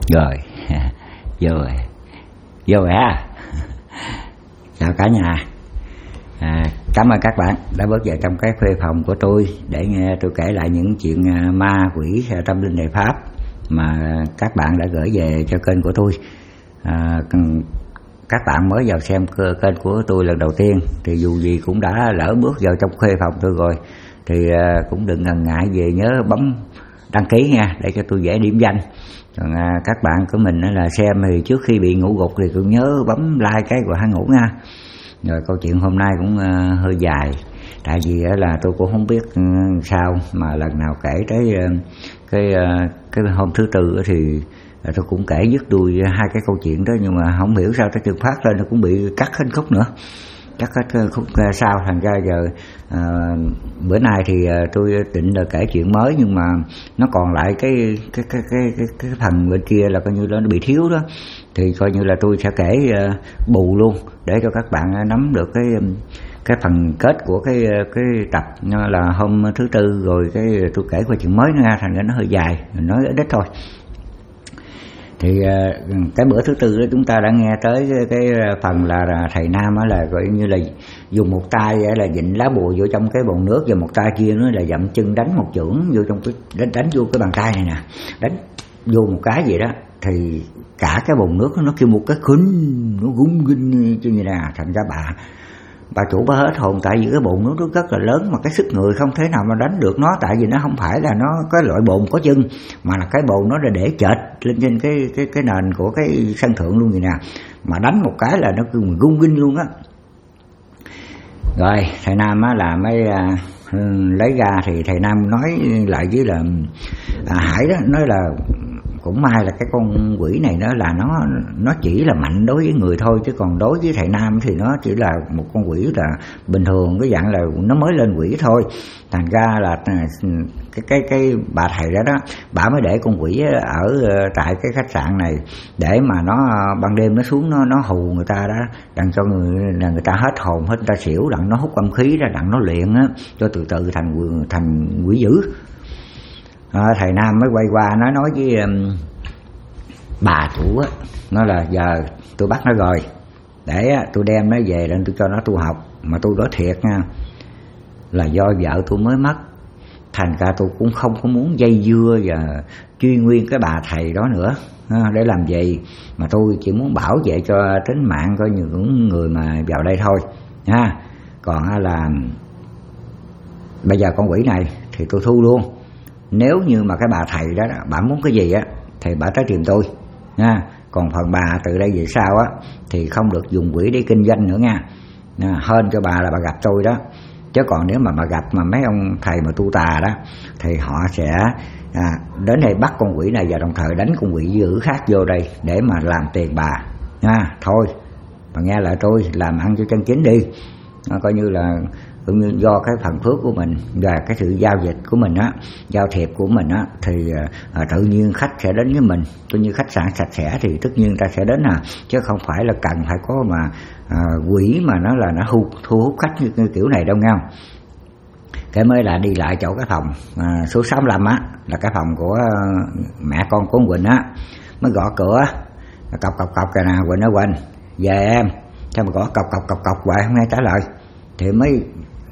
Rồi, vô rồi. Vô rồi ha. Chào cả nhà. Cảm ơn các bạn đã bước vào trong cái khuê phòng của tôi để nghe tôi kể lại những chuyện ma quỷ tâm linh đại pháp mà các bạn đã gửi về cho kênh của tôi. Các bạn mới vào xem kênh của tôi lần đầu tiên thì dù gì cũng đã lỡ bước vào trong khuê phòng tôi rồi thì cũng đừng ngần ngại về nhớ bấm đăng ký nha, để cho tôi dễ điểm danh. Còn các bạn của mình là xem thì trước khi bị ngủ gục thì cũng nhớ bấm like cái rồi hãy ngủ nha. Rồi câu chuyện hôm nay cũng hơi dài, tại vì là tôi cũng không biết sao mà lần nào kể tới cái hôm thứ tư thì tôi cũng kể dứt đuôi hai cái câu chuyện đó, nhưng mà không hiểu sao tới trường phát lên nó cũng bị cắt hết khúc nữa, cắt hết khúc sau, thành ra giờ bữa nay thì tôi định là kể chuyện mới, nhưng mà nó còn lại cái phần bên kia là coi như là nó bị thiếu đó, thì coi như là tôi sẽ kể bù luôn để cho các bạn nắm được cái phần kết của cái tập là hôm thứ tư, rồi cái tôi kể qua chuyện mới nữa, thành ra nó hơi dài, mình nói ít thôi. Thì cái bữa thứ tư đó chúng ta đã nghe tới cái phần là thầy Nam là gọi như là dùng một tay là vịn lá bùa vô trong cái bồn nước, và một tay kia nữa là dậm chân đánh một chưởng vô trong cái đánh vô cái bàn tay này nè, đánh vô một cái gì đó thì cả cái bồn nước nó kêu một cái khinh, nó gung ginh như nè. Thành ra bà chủ bà hết hồn, tại vì cái bồn nước nó rất là lớn mà cái sức người không thể nào mà đánh được nó, tại vì nó không phải là nó cái loại bồn có chân, mà là cái bồn nó là để chệch lên trên cái nền của cái sân thượng luôn vậy nè, mà đánh một cái là nó cứ gung ginh luôn á. Rồi thầy Nam là mới lấy ra thì thầy Nam nói lại với là Hải đó, nói là cũng may là cái con quỷ này nó chỉ là mạnh đối với người thôi, chứ còn đối với thầy Nam thì nó chỉ là một con quỷ là bình thường, cái dạng là nó mới lên quỷ thôi. Thành ra là cái bà thầy đó bà mới để con quỷ ở tại cái khách sạn này để mà nó ban đêm nó xuống nó hù người ta đó, đặng cho người ta hết hồn hết, người ta xỉu, đặng nó hút âm khí ra, đặng nó luyện á cho từ từ thành quỷ dữ. Thầy Nam mới quay qua nói với bà chủ á, nói là giờ tôi bắt nó rồi để tôi đem nó về để tôi cho nó tu học, mà tôi nói thiệt nha, là do vợ tôi mới mất, thành ra tôi cũng không có muốn dây dưa và truy nguyên cái bà thầy đó nữa để làm gì, mà tôi chỉ muốn bảo vệ cho tính mạng coi như những người mà vào đây thôi nha. Còn là bây giờ con quỷ này thì tôi thu luôn, nếu như mà cái bà thầy đó bà muốn cái gì á thì bà tới tìm tôi nha. Còn phần bà từ đây về sau á thì không được dùng quỷ để kinh doanh nữa nha. Hên cho bà là bà gặp tôi đó, chứ còn nếu mà bà gặp mà mấy ông thầy mà tu tà đó thì họ sẽ đến đây bắt con quỷ này và đồng thời đánh con quỷ dữ khác vô đây để mà làm tiền bà nha. Thôi bà nghe lại tôi, làm ăn cho chân chính đi, coi như là cũng như do cái phần phước của mình và cái sự giao dịch của mình á, giao thiệp của mình á, thì tự nhiên khách sẽ đến với mình. Coi như khách sạn sạch sẽ thì tất nhiên ta sẽ đến chứ không phải là cần phải có mà quỷ mà nó là nó thu hút khách như kiểu này đâu nha. Cái mới là đi lại chỗ cái phòng số 65 á, là cái phòng của mẹ con của Quỳnh á, mới gõ cửa cọc kìa nè. Quỳnh nói Quỳnh về em, sao mà gõ cọc hoài không nghe trả lời, thì mới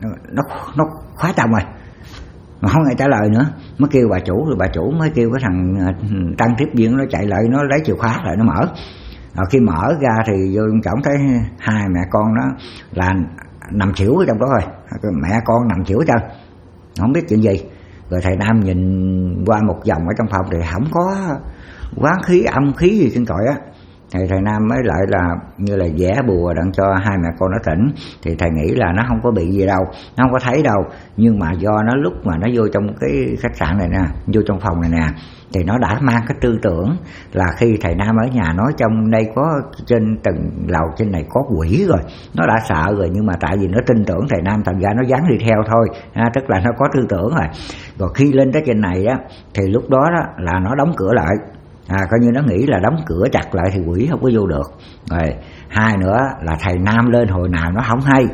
nó khóa trong rồi mà không ai trả lời nữa, mới kêu bà chủ, rồi bà chủ mới kêu cái thằng tăng tiếp viên nó chạy lại, nó lấy chìa khóa lại nó mở. Rồi khi mở ra thì vô trong thấy hai mẹ con nó là nằm xỉu ở trong đó rồi, mẹ con nằm xỉu chân không biết chuyện gì. Rồi thầy Nam nhìn qua một vòng ở trong phòng thì không có quán khí âm khí gì trên cõi á. Thầy Nam mới lại là như là vẽ bùa đặng cho hai mẹ con nó tỉnh, thì thầy nghĩ là nó không có bị gì đâu, nó không có thấy đâu, nhưng mà do nó lúc mà nó vô trong cái khách sạn này nè, vô trong phòng này nè, thì nó đã mang cái tư tưởng là khi thầy Nam ở nhà nói trong đây có trên từng lầu trên này có quỷ rồi, nó đã sợ rồi, nhưng mà tại vì nó tin tưởng thầy Nam thành ra nó dám đi theo thôi, tức là nó có tư tưởng rồi. Rồi khi lên tới trên này á thì lúc đó là nó đóng cửa lại, coi như nó nghĩ là đóng cửa chặt lại thì quỷ không có vô được. Rồi hai nữa là thầy Nam lên hồi nào nó không hay,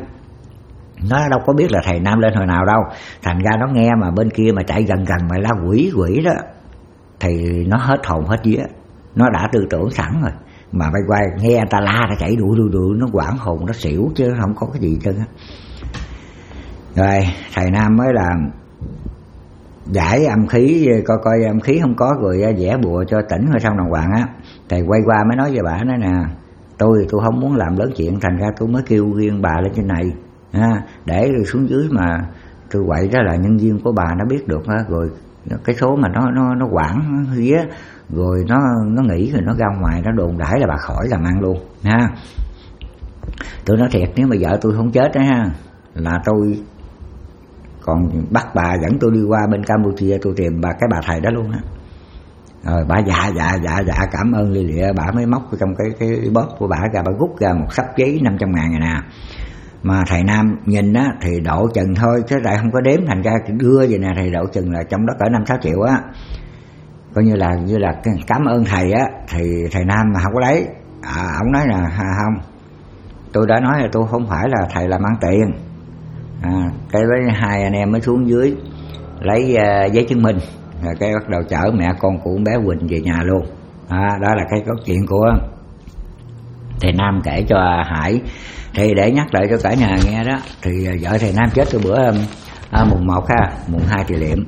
nó đâu có biết là thầy Nam lên hồi nào đâu, thành ra nó nghe mà bên kia mà chạy gần mà la quỷ đó thì nó hết hồn hết vía. nó đã tư tưởng sẵn rồi, mà bay quay nghe người ta la, nó chạy đuổi, nó quảng hồn, nó xỉu chứ không có cái gì trơn á. Rồi thầy Nam mới làm giải âm khí, coi âm khí không có, rồi vẽ bùa cho tỉnh rồi xong đàng hoàng á. Thầy quay qua mới nói với bà, nói nè, tôi không muốn làm lớn chuyện, thành ra tôi mới kêu riêng bà lên trên này để rồi xuống dưới mà tôi quậy đó là nhân viên của bà nó biết được á, rồi cái số mà nó quản hía, rồi nó nghĩ rồi nó ra ngoài nó đồn đãi là bà khỏi làm ăn luôn ha. Tôi nói thiệt, nếu mà vợ tôi không chết đó ha, là tôi còn bắt bà dẫn tôi đi qua bên Campuchia, tôi tìm cái bà thầy đó luôn á. Rồi bà dạ cảm ơn lia lịa, bà mới móc trong cái bóp của bà ra, bà rút ra một sắp giấy 500.000 này nè. Mà thầy Nam nhìn á thì độ chừng thôi chứ lại không có đếm, thành ra đưa vậy nè, thầy độ chừng là trong đó cỡ 5-6 triệu á, coi như là cảm ơn thầy á. Thì thầy Nam mà không có lấy, ông nói là không, tôi đã nói là tôi không phải là thầy làm ăn tiền. Cái với hai anh em mới xuống dưới lấy giấy chứng minh, rồi cái bắt đầu chở mẹ con của bé Quỳnh về nhà luôn. Đó là cái câu chuyện của thầy Nam kể cho Hải. Thì để nhắc lại cho cả nhà nghe đó, thì vợ thầy Nam chết từ bữa mùng 1 ha, mùng 2 thì liệm.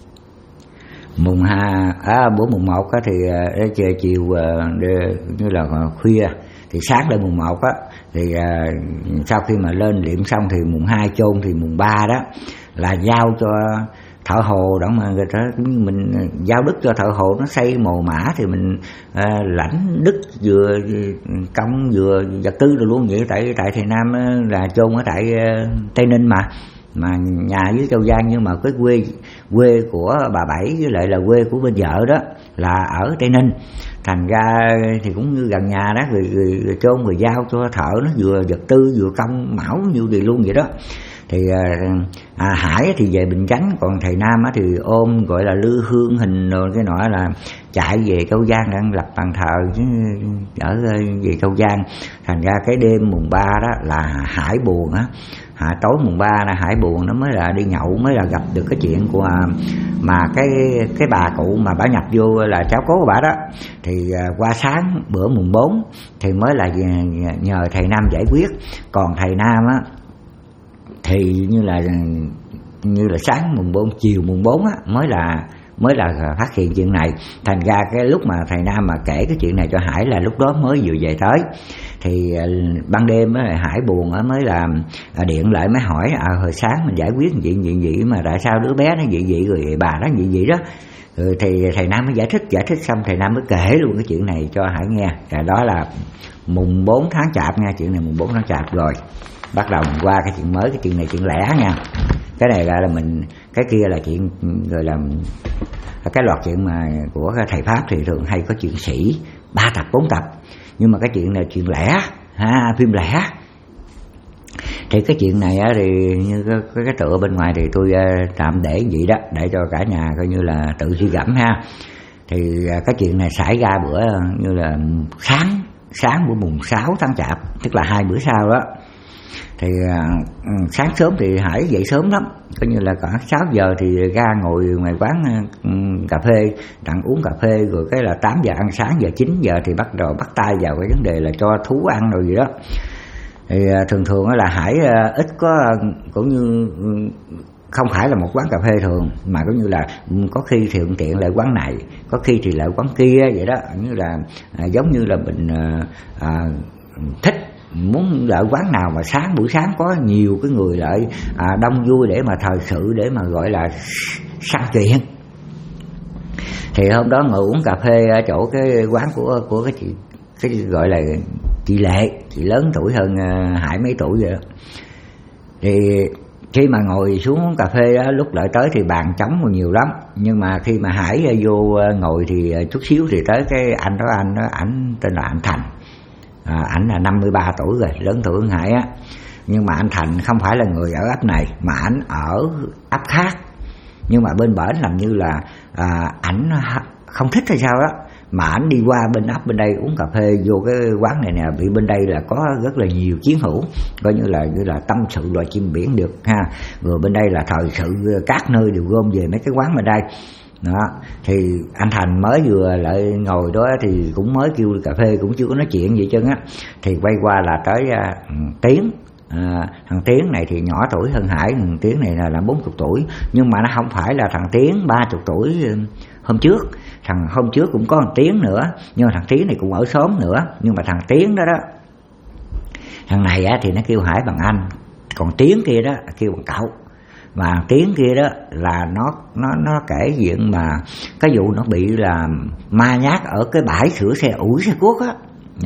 Bữa mùng 1 thì chiều như là khuya, thì sáng lên mùng 1 á, thì sau khi mà lên liệm xong thì mùng 2 chôn, thì mùng 3 đó là giao cho thợ hồ đó, mà người ta mình giao đức cho thợ hồ, nó xây mồ mã thì mình lãnh đức vừa công vừa vật tư rồi luôn vậy. Tại thầy Nam là chôn ở tại Tây Ninh mà nhà dưới Châu Giang, nhưng mà cái quê của bà Bảy với lại là quê của bên vợ đó là ở Tây Ninh, thành ra thì cũng như gần nhà đó, người chôn người giao cho thợ, nó vừa vật tư vừa công mão như gì luôn vậy đó. Thì Hải thì về Bình Chánh, còn thầy Nam thì ôm gọi là lư hương hình rồi cái nọ là chạy về Châu Giang, đang lập bàn thờ ở về Châu Giang. Thành ra cái đêm mùng 3 đó là Hải buồn á, tối mùng 3 là Hải buồn, nó mới là đi nhậu, mới là gặp được cái chuyện của mà cái bà cụ mà bả nhập vô là cháu cố của bả đó. Thì qua sáng bữa mùng 4 thì mới là nhờ thầy Nam giải quyết. Còn thầy Nam á thì như là sáng mùng 4 chiều mùng 4 á mới là phát hiện chuyện này. Thành ra cái lúc mà thầy Nam mà kể cái chuyện này cho Hải là lúc đó mới vừa về tới. Thì ban đêm á Hải buồn á, mới là điện lại mới hỏi hồi sáng mình giải quyết chuyện gì mà tại sao đứa bé nó vậy rồi bà đó vậy đó. Rồi thì thầy Nam mới giải thích xong thầy Nam mới kể luôn cái chuyện này cho Hải nghe. Đó là mùng 4 tháng Chạp nha, chuyện này mùng 4 tháng Chạp rồi. Bắt đầu mình qua cái chuyện mới, cái chuyện này chuyện lẻ nha. Cái này là mình, cái kia là chuyện rồi là cái loạt chuyện mà của thầy Pháp thì thường hay có chuyện sĩ 3 tập 4 tập, nhưng mà cái chuyện này chuyện lẻ phim lẻ. Thì cái chuyện này thì như cái tựa bên ngoài thì tôi tạm để vậy đó, để cho cả nhà coi như là tự suy gẫm ha. Thì cái chuyện này xảy ra bữa như là sáng bữa mùng 6 tháng Chạp, tức là 2 bữa sau đó. Thì sáng sớm thì Hải dậy sớm lắm, coi như là cả 6 giờ thì ra ngồi ngoài quán cà phê, đặng uống cà phê, rồi cái là 8 giờ ăn sáng, giờ 9 giờ thì bắt đầu bắt tay vào cái vấn đề là cho thú ăn rồi gì đó. Thì thường là Hải ít có, cũng như không phải là một quán cà phê thường, mà cũng như là có khi thì tiện lại quán này, có khi thì lại quán kia vậy đó. Như là giống như là mình thích muốn lại quán nào mà buổi sáng có nhiều cái người lại đông vui để mà thời sự, để mà gọi là sang chuyện. Thì hôm đó ngồi uống cà phê ở chỗ cái quán của cái chị, cái gọi là chị Lệ, chị lớn tuổi hơn Hải mấy tuổi vậy đó. Thì khi mà ngồi xuống uống cà phê đó, lúc lại tới thì bàn trống còn nhiều lắm, nhưng mà khi mà Hải vô ngồi thì chút xíu thì tới cái anh đó, ảnh tên là anh Thành. Ảnh là 53 tuổi rồi, lớn tuổi hơn Hải á. Nhưng mà anh Thành không phải là người ở ấp này, mà ảnh ở ấp khác. Nhưng mà bên bển làm như là ảnh không thích hay sao đó, mà ảnh đi qua bên ấp bên đây uống cà phê vô cái quán này nè, vì bên đây là có rất là nhiều chiến hữu, coi như là tâm sự loài chim biển được ha. Rồi bên đây là thời sự các nơi đều gom về mấy cái quán bên đây. Đó, thì anh Thành mới vừa lại ngồi đó thì cũng mới kêu đi cà phê, cũng chưa có nói chuyện gì chân á, thì quay qua là tới Tiến. Thằng Tiến này thì nhỏ tuổi hơn Hải, thằng Tiến này là 40 tuổi, nhưng mà nó không phải là thằng Tiến 30 tuổi hôm trước. Thằng hôm trước cũng có thằng Tiến nữa, nhưng mà thằng Tiến này cũng ở xóm nữa, nhưng mà thằng Tiến đó thằng này á thì nó kêu Hải bằng anh, còn Tiến kia đó kêu bằng cậu. Mà Tiến kia đó là nó kể chuyện mà cái vụ nó bị là ma nhát ở cái bãi sửa xe ủi xe cuốc á.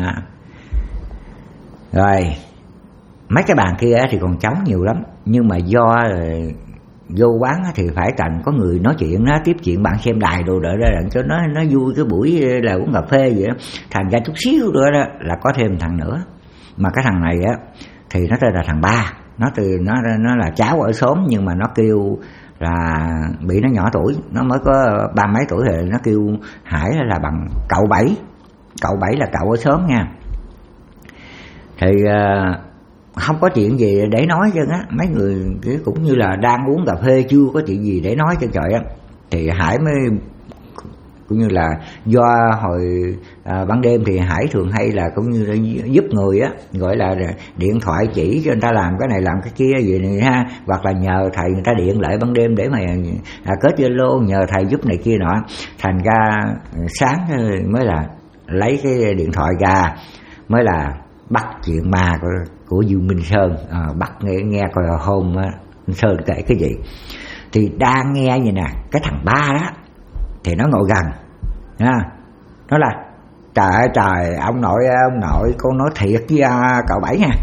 Rồi mấy cái bàn kia thì còn trống nhiều lắm, nhưng mà do vô quán thì phải cần có người nói chuyện, nó tiếp chuyện bạn xem đài đồ đợi ra cho nó vui cái buổi là uống cà phê vậy đó. Thành ra chút xíu nữa đó là có thêm thằng nữa, mà cái thằng này á thì nó tên là thằng Ba. Nó là cháu ở xóm, nhưng mà nó kêu là bị nó nhỏ tuổi, nó mới có 30 mấy tuổi rồi, nó kêu Hải là bằng cậu Bảy. Cậu Bảy là cậu ở xóm nha. Thì không có chuyện gì để nói chứ á, mấy người cũng như là đang uống cà phê chưa có chuyện gì để nói cho trời á. Thì Hải mới cũng như là do hồi ban đêm thì Hải thường hay là cũng như là giúp người á, gọi là điện thoại chỉ cho người ta làm cái này làm cái kia gì này ha, hoặc là nhờ thầy người ta điện lại ban đêm để mà kết Zalo, nhờ thầy giúp này kia nọ. Thành ra sáng mới là lấy cái điện thoại ra, mới là bắt chuyện ma của Dương Minh Sơn, bắt nghe coi hôm Minh Sơn kể cái gì. Thì đang nghe vậy nè, cái thằng Ba đó thì nó ngồi gần nha, nó là trời ông nội con nói thiệt với cậu Bảy nha,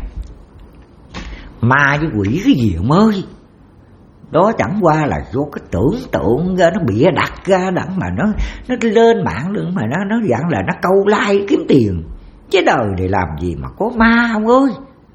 ma với quỷ cái gì ông ơi, đó chẳng qua là do cái tưởng tượng ra, nó bịa đặt ra đặng mà nó lên mạng luôn, mà nó dạng là nó câu like kiếm tiền, chứ đời này làm gì mà có ma ông ơi.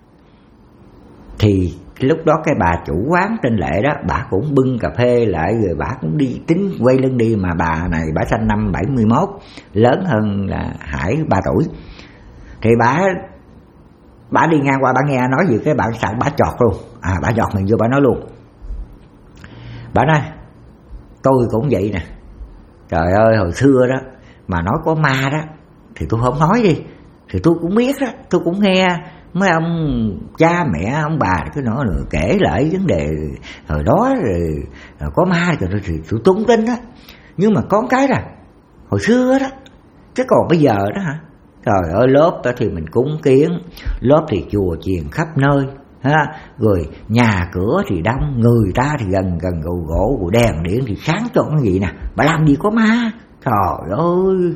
Thì lúc đó cái bà chủ quán tên Lệ đó, bà cũng bưng cà phê lại rồi bà cũng đi tính quay lưng đi, mà bà này bà sinh năm 71, lớn hơn là Hải 3 tuổi. Thì bà đi ngang qua, bà nghe nói gì cái bạn sẵn bà chọt luôn, bà chọt mình vô bà nói luôn. Bà nói tôi cũng vậy nè, trời ơi hồi xưa đó mà nói có ma đó thì tôi không nói đi, thì tôi cũng biết đó, tôi cũng nghe mấy ông cha mẹ ông bà cái nó kể lại vấn đề hồi đó rồi có ma thì tôi tung tin đó. Nhưng mà có cái là hồi xưa đó, chứ còn bây giờ đó hả, trời ơi lớp đó thì mình cúng kiến, lớp thì chùa chiền khắp nơi ha, rồi nhà cửa thì đông, người ta thì gần gỗ đèn điện thì sáng cho cái gì nè, bà làm gì có ma. Trời ơi,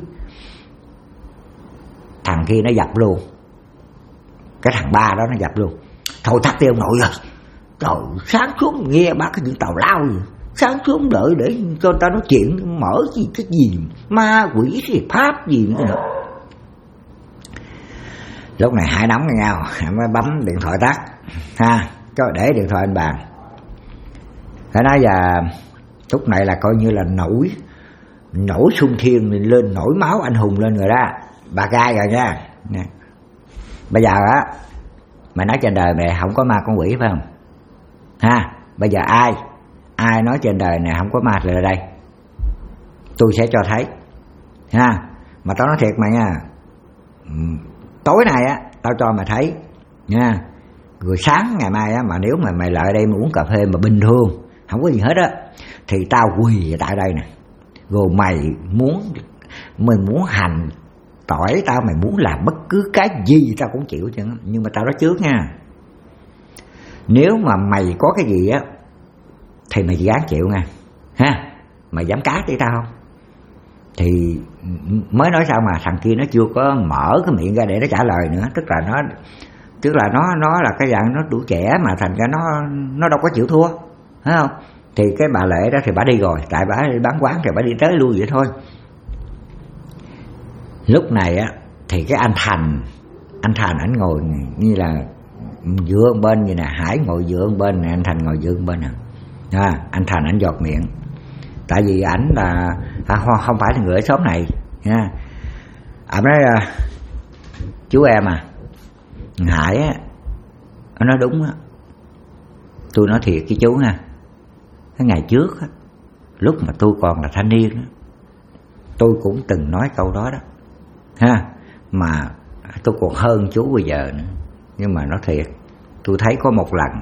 thằng kia nó dập luôn, cái thằng Ba đó nó dập luôn. Thôi tắt đi ông nội rồi, trời sáng xuống nghe bác cái chuyện tào lao gì, sáng xuống đợi để cho người ta nói chuyện, mở gì cái gì ma quỷ thì pháp gì nữa. Lúc này Hải nóng với nhau, Hải mới bấm điện thoại tắt ha, cho để điện thoại lên bàn. Phải nói là lúc này là coi như là nổi sung thiên lên, nổi máu anh hùng lên rồi đó, bà gai rồi nha. Bây giờ á, mày nói trên đời mày không có ma con quỷ phải không ha? Bây giờ ai nói trên đời này không có ma thì ở đây tôi sẽ cho thấy ha. Mà tao nói thiệt mày nha, tối nay á tao cho mày thấy nha, rồi sáng ngày mai á, mà nếu mà mày lại đây mà uống cà phê mà bình thường không có gì hết á, thì tao quỳ tại đây nè, rồi mày muốn hành tỏi tao, mày muốn làm bất cứ cái gì tao cũng chịu chứ. Nhưng mà tao nói trước nha, nếu mà mày có cái gì á thì mày dám chịu nha ha, mày dám cát với tao không? Thì mới nói sao mà thằng kia nó chưa có mở cái miệng ra để nó trả lời nữa, tức là nó là cái dạng nó tuổi trẻ mà thành ra nó đâu có chịu thua, thấy không? Thì cái bà Lệ đó thì bà đi rồi, tại bà đi bán quán thì bà đi tới lui vậy thôi. Lúc này á thì cái anh Thành ảnh ngồi như là dựa bên như nè, Hải ngồi dựa bên nè, anh Thành ngồi dựa bên nè. Anh Thành ảnh giọt miệng, tại vì ảnh là không phải là người ở xóm này nha. Ảnh nói chú em Hải á, nó nói đúng á, tôi nói thiệt với chú nha, cái ngày trước á, lúc mà tôi còn là thanh niên đó, tôi cũng từng nói câu đó đó ha, mà tôi còn hơn chú bây giờ nữa. Nhưng mà nói thiệt, tôi thấy có một lần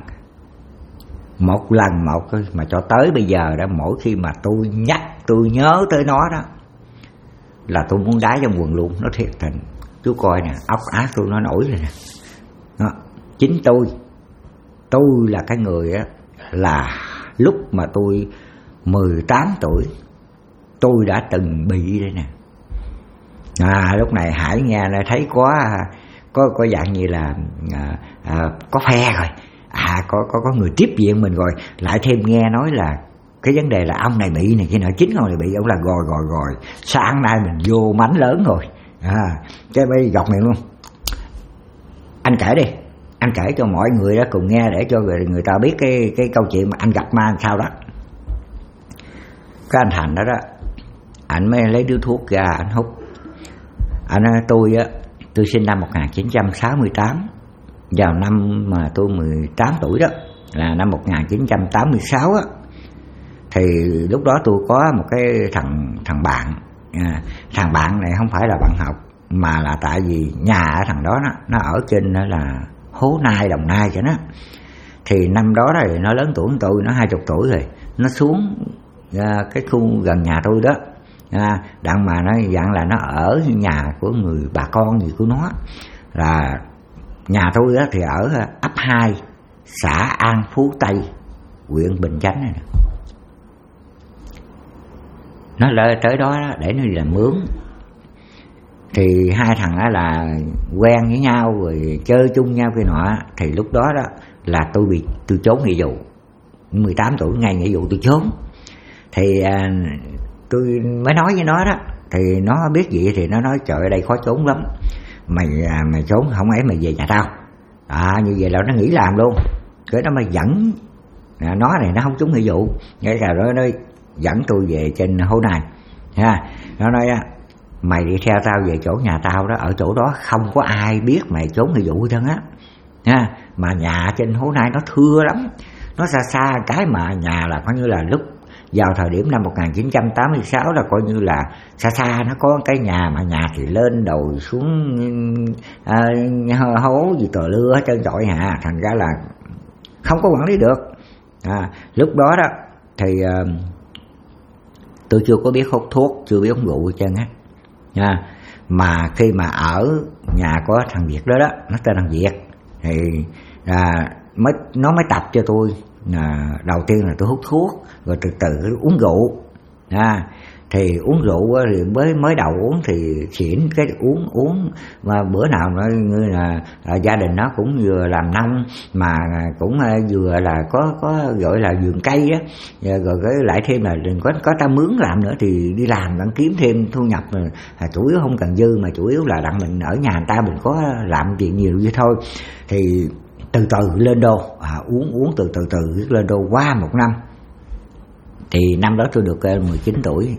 mà cho tới bây giờ đó, mỗi khi mà tôi nhớ tới nó đó là tôi muốn đá trong quần luôn. Nó thiệt tình, chú coi nè, ốc ác tôi nó nổi rồi nè. Đó, chính tôi là cái người á, là lúc mà tôi 18 tuổi tôi đã từng bị đây nè. Lúc này Hải nghe là thấy có dạng như là có phe rồi, có người tiếp diện mình rồi, lại thêm nghe nói là cái vấn đề là ông này bị này kia nọ, chính ông này bị, ông là gòi sáng nay mình vô mánh lớn rồi, cái bây dọc miệng luôn. Anh kể đi, anh kể cho mọi người đó cùng nghe để cho người ta biết cái câu chuyện mà anh gặp ma làm sao đó. Cái anh Thành đó đó, anh mới lấy điếu thuốc ra anh hút. Tôi sinh năm 1968, vào năm mà tôi 18 tuổi đó, là năm 1986 á. Thì lúc đó tôi có một cái thằng bạn. Thằng bạn này không phải là bạn học, mà là tại vì nhà thằng đó nó ở trên đó là Hố Nai, Đồng Nai cho nó. Thì năm đó thì nó lớn tuổi hơn tôi, nó 20 tuổi rồi. Nó xuống cái khu gần nhà tôi đó, đặng mà nó dặn là nó ở nhà của người bà con gì của nó. Là nhà tôi đó thì ở ấp 2 xã An Phú Tây, huyện Bình Chánh này nè. Nó lên tới đó để nó đi làm mướn. Thì hai thằng đó là quen với nhau rồi chơi chung nhau kia nọ. Thì lúc đó đó là tôi trốn nghĩa vụ, 18 tuổi ngày nghĩa vụ tôi trốn. Thì tôi mới nói với nó đó, thì nó biết gì thì nó nói trời ơi đây khó trốn lắm, mày trốn không ấy mày về nhà tao. Như vậy là nó nghỉ làm luôn. Cái nó mới dẫn nó này, nó không trúng nghĩa vụ, ngay cả đó nó dẫn tôi về trên Hố Nai. Nó nói mày đi theo tao về chỗ nhà tao đó, ở chỗ đó không có ai biết mày trốn nghĩa vụ hết á. Mà nhà trên Hố Nai nó thưa lắm, nó xa cái mà nhà là coi như là lúc vào thời điểm năm 1986 là coi như là xa nó có cái nhà, mà nhà thì lên đồi xuống hố gì tờ lưa hết trơn trọi thành ra là không có quản lý được. Lúc đó đó thì tôi chưa có biết hút thuốc, chưa biết uống rượu hết trơn á. Mà khi mà ở nhà có thằng Việt đó, nó tên thằng Việt, thì nó mới tập cho tôi. Đầu tiên là tôi hút thuốc, rồi từ từ uống rượu. Thì uống rượu thì mới đầu uống thì xỉn, cái uống mà bữa nào nó như là gia đình nó cũng vừa làm nông mà cũng vừa là có gọi là vườn cây á, rồi cái lại thêm là có ta mướn làm nữa, thì đi làm đặng kiếm thêm thu nhập. Chủ yếu không cần dư, mà chủ yếu là đặng mình ở nhà người ta mình có làm chuyện nhiều vậy thôi. Thì từ từ lên đô, uống từ từ lên đô qua một năm. Thì năm đó tôi được 19 tuổi.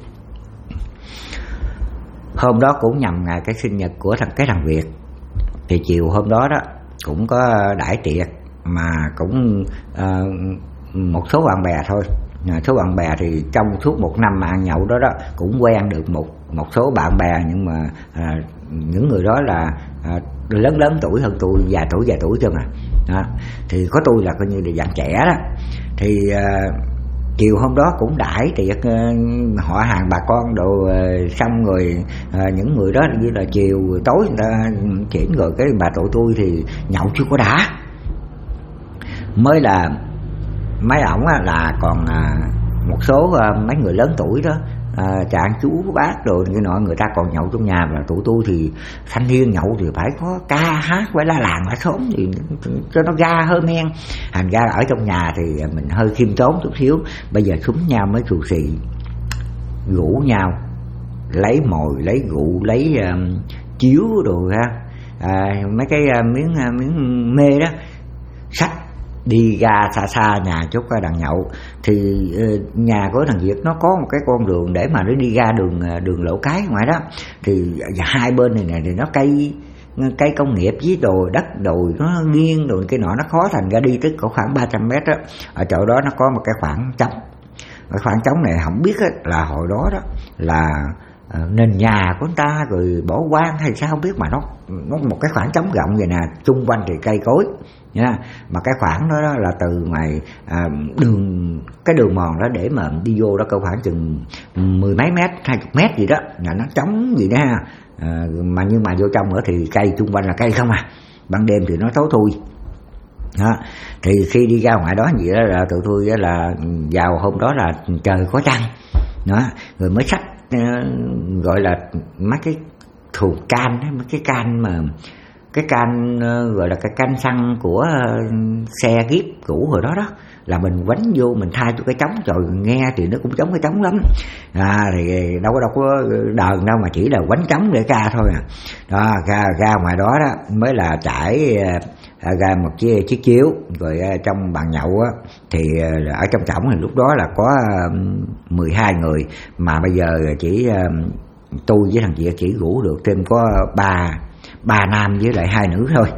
Hôm đó cũng nhằm ngày cái sinh nhật của thằng Việt. Thì chiều hôm đó đó cũng có đãi tiệc, mà cũng một số bạn bè thôi. Số bạn bè thì trong suốt một năm mà ăn nhậu đó cũng quen được một số bạn bè, nhưng mà những người đó là lớn tuổi hơn tôi, vài tuổi chứ mà. Thì có tôi là coi như là dạng trẻ đó. Thì chiều hôm đó cũng đãi tiệc họ hàng bà con đồ, xong rồi những người đó như là chiều tối người ta chuyển rồi, cái bà tụi tôi thì nhậu chưa có đã. Mới là mấy ổng là còn một số mấy người lớn tuổi đó, chàng chú bác rồi cái nọ, người ta còn nhậu trong nhà. Và tụi tôi thì thanh niên nhậu thì phải có ca hát, phải la làng la xóm thì cho nó ga hơi men. Thành ra ở trong nhà thì mình hơi khiêm tốn chút xíu. Bây giờ súng nhau mới xù xì, rủ nhau lấy mồi, lấy rượu, lấy chiếu đồ ha, mấy cái miếng mê đó, sách đi ra xa nhà chút đằng nhậu. Thì nhà của thằng Việt nó có một cái con đường để mà nó đi ra đường Lỗ Cái ngoài đó. Thì hai bên này thì nó cây công nghiệp với đồi đất đồi nó nghiêng rồi cái nọ, nó khó, thành ra đi tới khoảng 300 mét đó. Ở chỗ đó nó có một cái khoảng trống, Cái khoảng trống này không biết là hồi đó đó là nền nhà của người ta rồi bỏ hoang hay sao không biết, mà nó một cái khoảng trống rộng vậy nè, chung quanh thì cây cối nha. Mà cái khoảng đó, là từ ngoài cái đường mòn đó để mà đi vô đó, cỡ khoảng chừng 10 mấy mét, 20 mét gì đó, là nó trống gì đó ha. Mà nhưng mà vô trong nữa thì cây chung quanh là cây không à, ban đêm thì nó tối thui đó. Thì khi đi ra ngoài đó gì đó là tụi tôi là vào hôm đó là trời có trăng đó, rồi mới xách gọi là mấy cái thùng can, mấy cái can mà cái can gọi là cái can xăng của xe Jeep cũ hồi đó đó, là mình quánh vô mình thay cho cái trống, rồi nghe thì nó cũng giống cái trống lắm. Thì đâu có đờn đâu, mà chỉ là quánh trống để ca thôi à. Đó, ra ngoài đó đó mới là trải ra một chiếc chiếu, rồi trong bàn nhậu á thì ở trong cổng thì lúc đó là có 12 người, mà bây giờ chỉ tôi với thằng chị chỉ rủ được thêm có ba nam với lại 2 nữ thôi.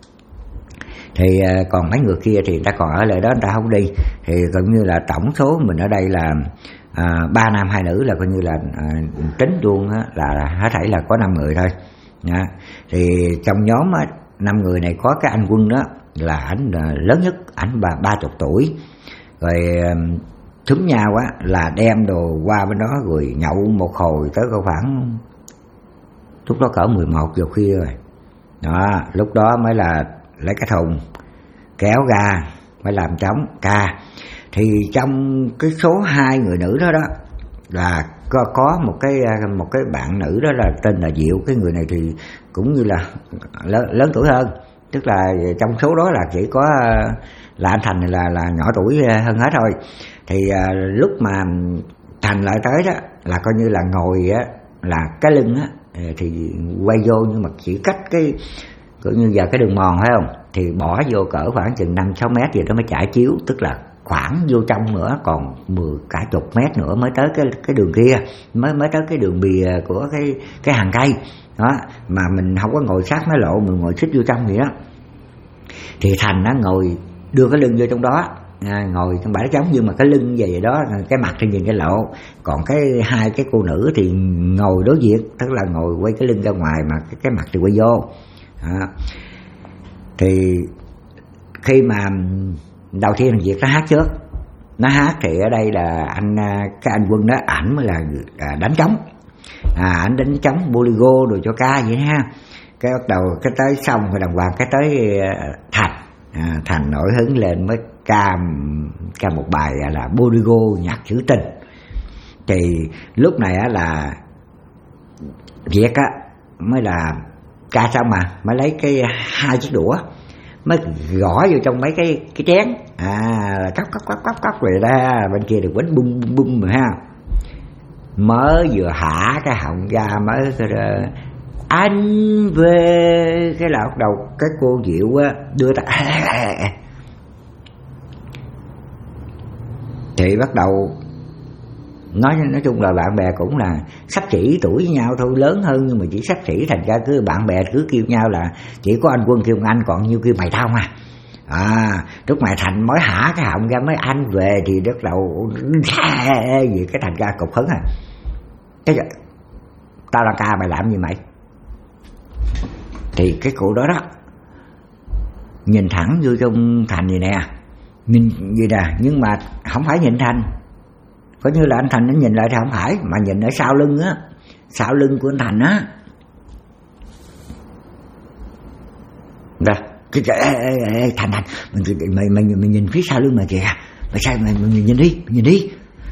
Thì còn mấy người kia thì người ta còn ở lại đó, người ta không đi. Thì gần như là tổng số mình ở đây là 3 nam 2 nữ, là coi như là tính luôn á, là hết thảy là có 5 người thôi. Thì trong nhóm 5 người này có cái anh Quân đó, là ảnh lớn nhất, ảnh 30 tuổi. Rồi thúm nhau á là đem đồ qua bên đó rồi nhậu một hồi tới khoảng lúc đó cỡ 11 giờ khuya rồi đó. Lúc đó mới là lấy cái thùng kéo ra mới làm trống ca. Thì trong cái số 2 người nữ đó đó là có một cái bạn nữ đó là tên là Diệu. Cái người này thì cũng như là lớn tuổi hơn, tức là trong số đó là chỉ có là anh Thành là nhỏ tuổi hơn hết thôi. Thì lúc mà Thành lại tới đó là coi như là ngồi á, là cái lưng á thì quay vô, nhưng mà chỉ cách cái coi như giờ cái đường mòn phải không, thì bỏ vô cỡ khoảng chừng 5-6 mét gì đó mới trải chiếu, tức là khoảng vô trong nữa còn cả chục mét nữa mới tới cái đường kia, mới tới cái đường bìa của cái hàng cây đó. Mà mình không có ngồi sát mé lộ, mình ngồi xích vô trong vậy đó. Thì Thành nó ngồi đưa cái lưng vô trong đó, ngồi trong bãi đá trống, nhưng mà cái lưng vậy đó, cái mặt thì nhìn cái lộ, còn hai cái cô nữ thì ngồi đối diện, tức là ngồi quay cái lưng ra ngoài mà cái mặt thì quay vô đó. Thì khi mà đầu tiên thằng Việt nó hát trước, nó hát thì ở đây là cái anh Quân đó, ảnh mới là đánh trống, ảnh đánh trống bolero rồi cho ca vậy ha. Cái bắt đầu cái tới xong rồi đàng hoàng, cái tới Thành nổi hứng lên mới ca một bài là bolero nhạc trữ tình. Thì lúc này á là Việt á mới là ca xong mà mới lấy cái 2 chiếc đũa mới gõ vô trong mấy cái chén, cốc rồi ra bên kia được quánh bum bum rồi ha. Mới vừa hạ cái họng ra mới anh về, cái là bắt đầu cái cô Diệu á đưa ta thì bắt đầu nói chung là bạn bè cũng là xấp xỉ tuổi với nhau thôi, lớn hơn nhưng mà chỉ xấp xỉ, thành ra cứ bạn bè cứ kêu nhau là chỉ có anh Quân kêu anh, còn nhiêu kêu mày tao mà. Lúc mày Thành mới hả cái họng ra mới anh về thì bắt đầu gì cái thành ra cục hứng cái tao là ca mày làm gì mày. Thì cái cụ đó đó nhìn thẳng vô trong Thành gì nè, nhìn gì nè, nhưng mà không phải nhìn Thành, coi như là anh Thành nó nhìn lại thì không phải, mà nhìn ở sau lưng á, sau lưng của anh Thành á. Nè, cái Thành mày nhìn phía sau lưng mày kìa, mày sao mày nhìn đi.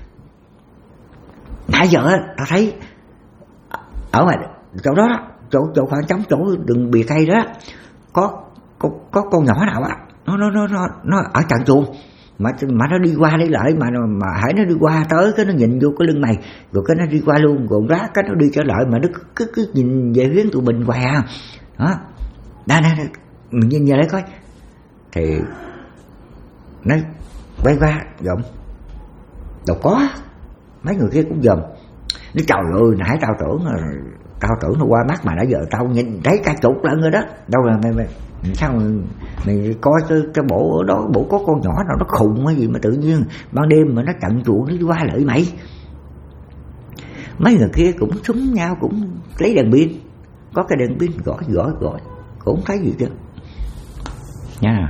Nãy giờ á tao thấy ở ngoài chỗ đó, chỗ khoảng trống, chỗ đường bìa cây đó có con nhỏ nào á, nó ở trần chuồng mà nó đi qua đi lại, mà hãy nó đi qua tới cái nó nhìn vô cái lưng mày, rồi cái nó đi qua luôn, rồi rác cái nó đi trở lại, mà nó cứ nhìn về hướng tụi mình hoài đó. Đây mình nhìn về đấy coi, thì nó quay qua giọng đâu có mấy người kia cũng dòm. Nó trời ơi, nãy tao tưởng nó qua mắt mà nãy giờ tao nhìn thấy cả chục lần rồi đó. Đâu là mày Sao mày coi cái bộ ở đó, bộ có con nhỏ nào nó khùng hay gì mà tự nhiên ban đêm mà nó chặn chuộng nó qua lợi mày. Mấy người kia cũng súng nhau, cũng lấy đèn pin, có cái đèn pin gõ cũng không thấy gì chứ nha.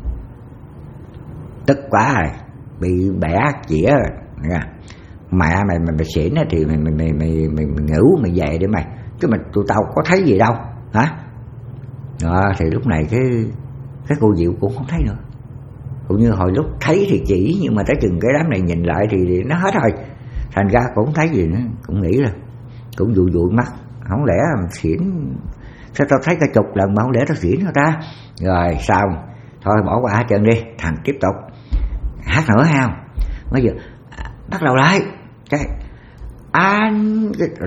Tức quá rồi, bị bẻ chĩa rồi. Mẹ mày xỉn thì mày ngủ mày về đi mày, chứ mà tụi tao có thấy gì đâu hả. Thì lúc này cái cô Diệu cũng không thấy nữa, cũng như hồi lúc thấy thì chỉ, nhưng mà tới chừng cái đám này nhìn lại thì nó hết rồi, thành ra cũng không thấy gì nữa. Cũng nghĩ là cũng dụi mắt, không lẽ xỉn, sao tao thấy cả chục lần mà không lẽ tao xỉn hả ta. Rồi xong thôi bỏ qua hết trơn đi. Thành tiếp tục hát nữa ha. Bây giờ bắt đầu lại cái anh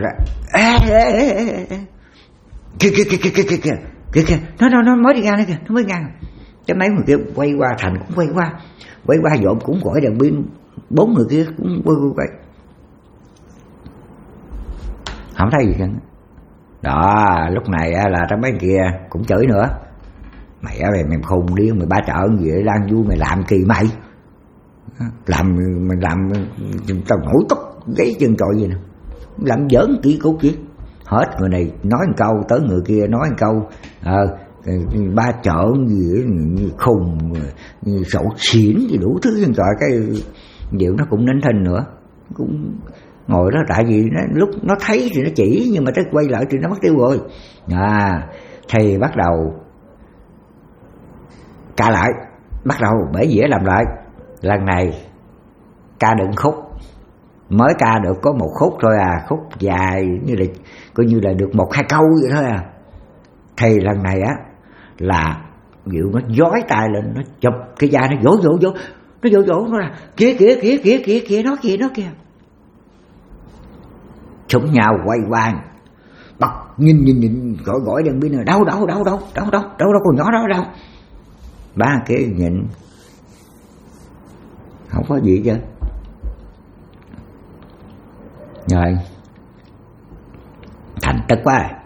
kìa nó mới đi ngang kìa, nó mới ngang. Cái mấy người kia quay qua, Thành cũng quay qua dộm cũng gọi đèn pin, 4 người kia cũng quay không thấy gì hết. Đó, lúc này là trong mấy kia cũng chửi nữa. Mày khùng điên, mày ba trợ gì đang vui mày làm kỳ mày. Mày làm tao nổi tóc giấy chân trọi gì nè. Làm giỡn kỹ cốt chứ. Hết người này nói một câu tới người kia nói một câu. Ba trợn gì khùng, sổ xỉn gì đủ thứ chân trọi. Cái Diệu nó cũng nín thinh nữa, cũng ngồi đó. Tại vì lúc nó thấy thì nó chỉ, nhưng mà tới quay lại thì nó mất tiêu rồi. Thì bắt đầu ca lại, bắt đầu bể dĩa làm lại. Lần này ca đựng khúc, mới ca được có một khúc thôi khúc dài coi như là được 1-2 câu vậy thôi Thì lần này là Diệu nó giói tay lên, nó chụp cái da, nó vỗ nó là kìa nó kìa. Chúng nhau quay qua bắt nhìn gọi đèn pin rồi, đâu con nhỏ đó đâu. Ba kia nhìn không có gì chứ. Rồi Thành tức quá rồi,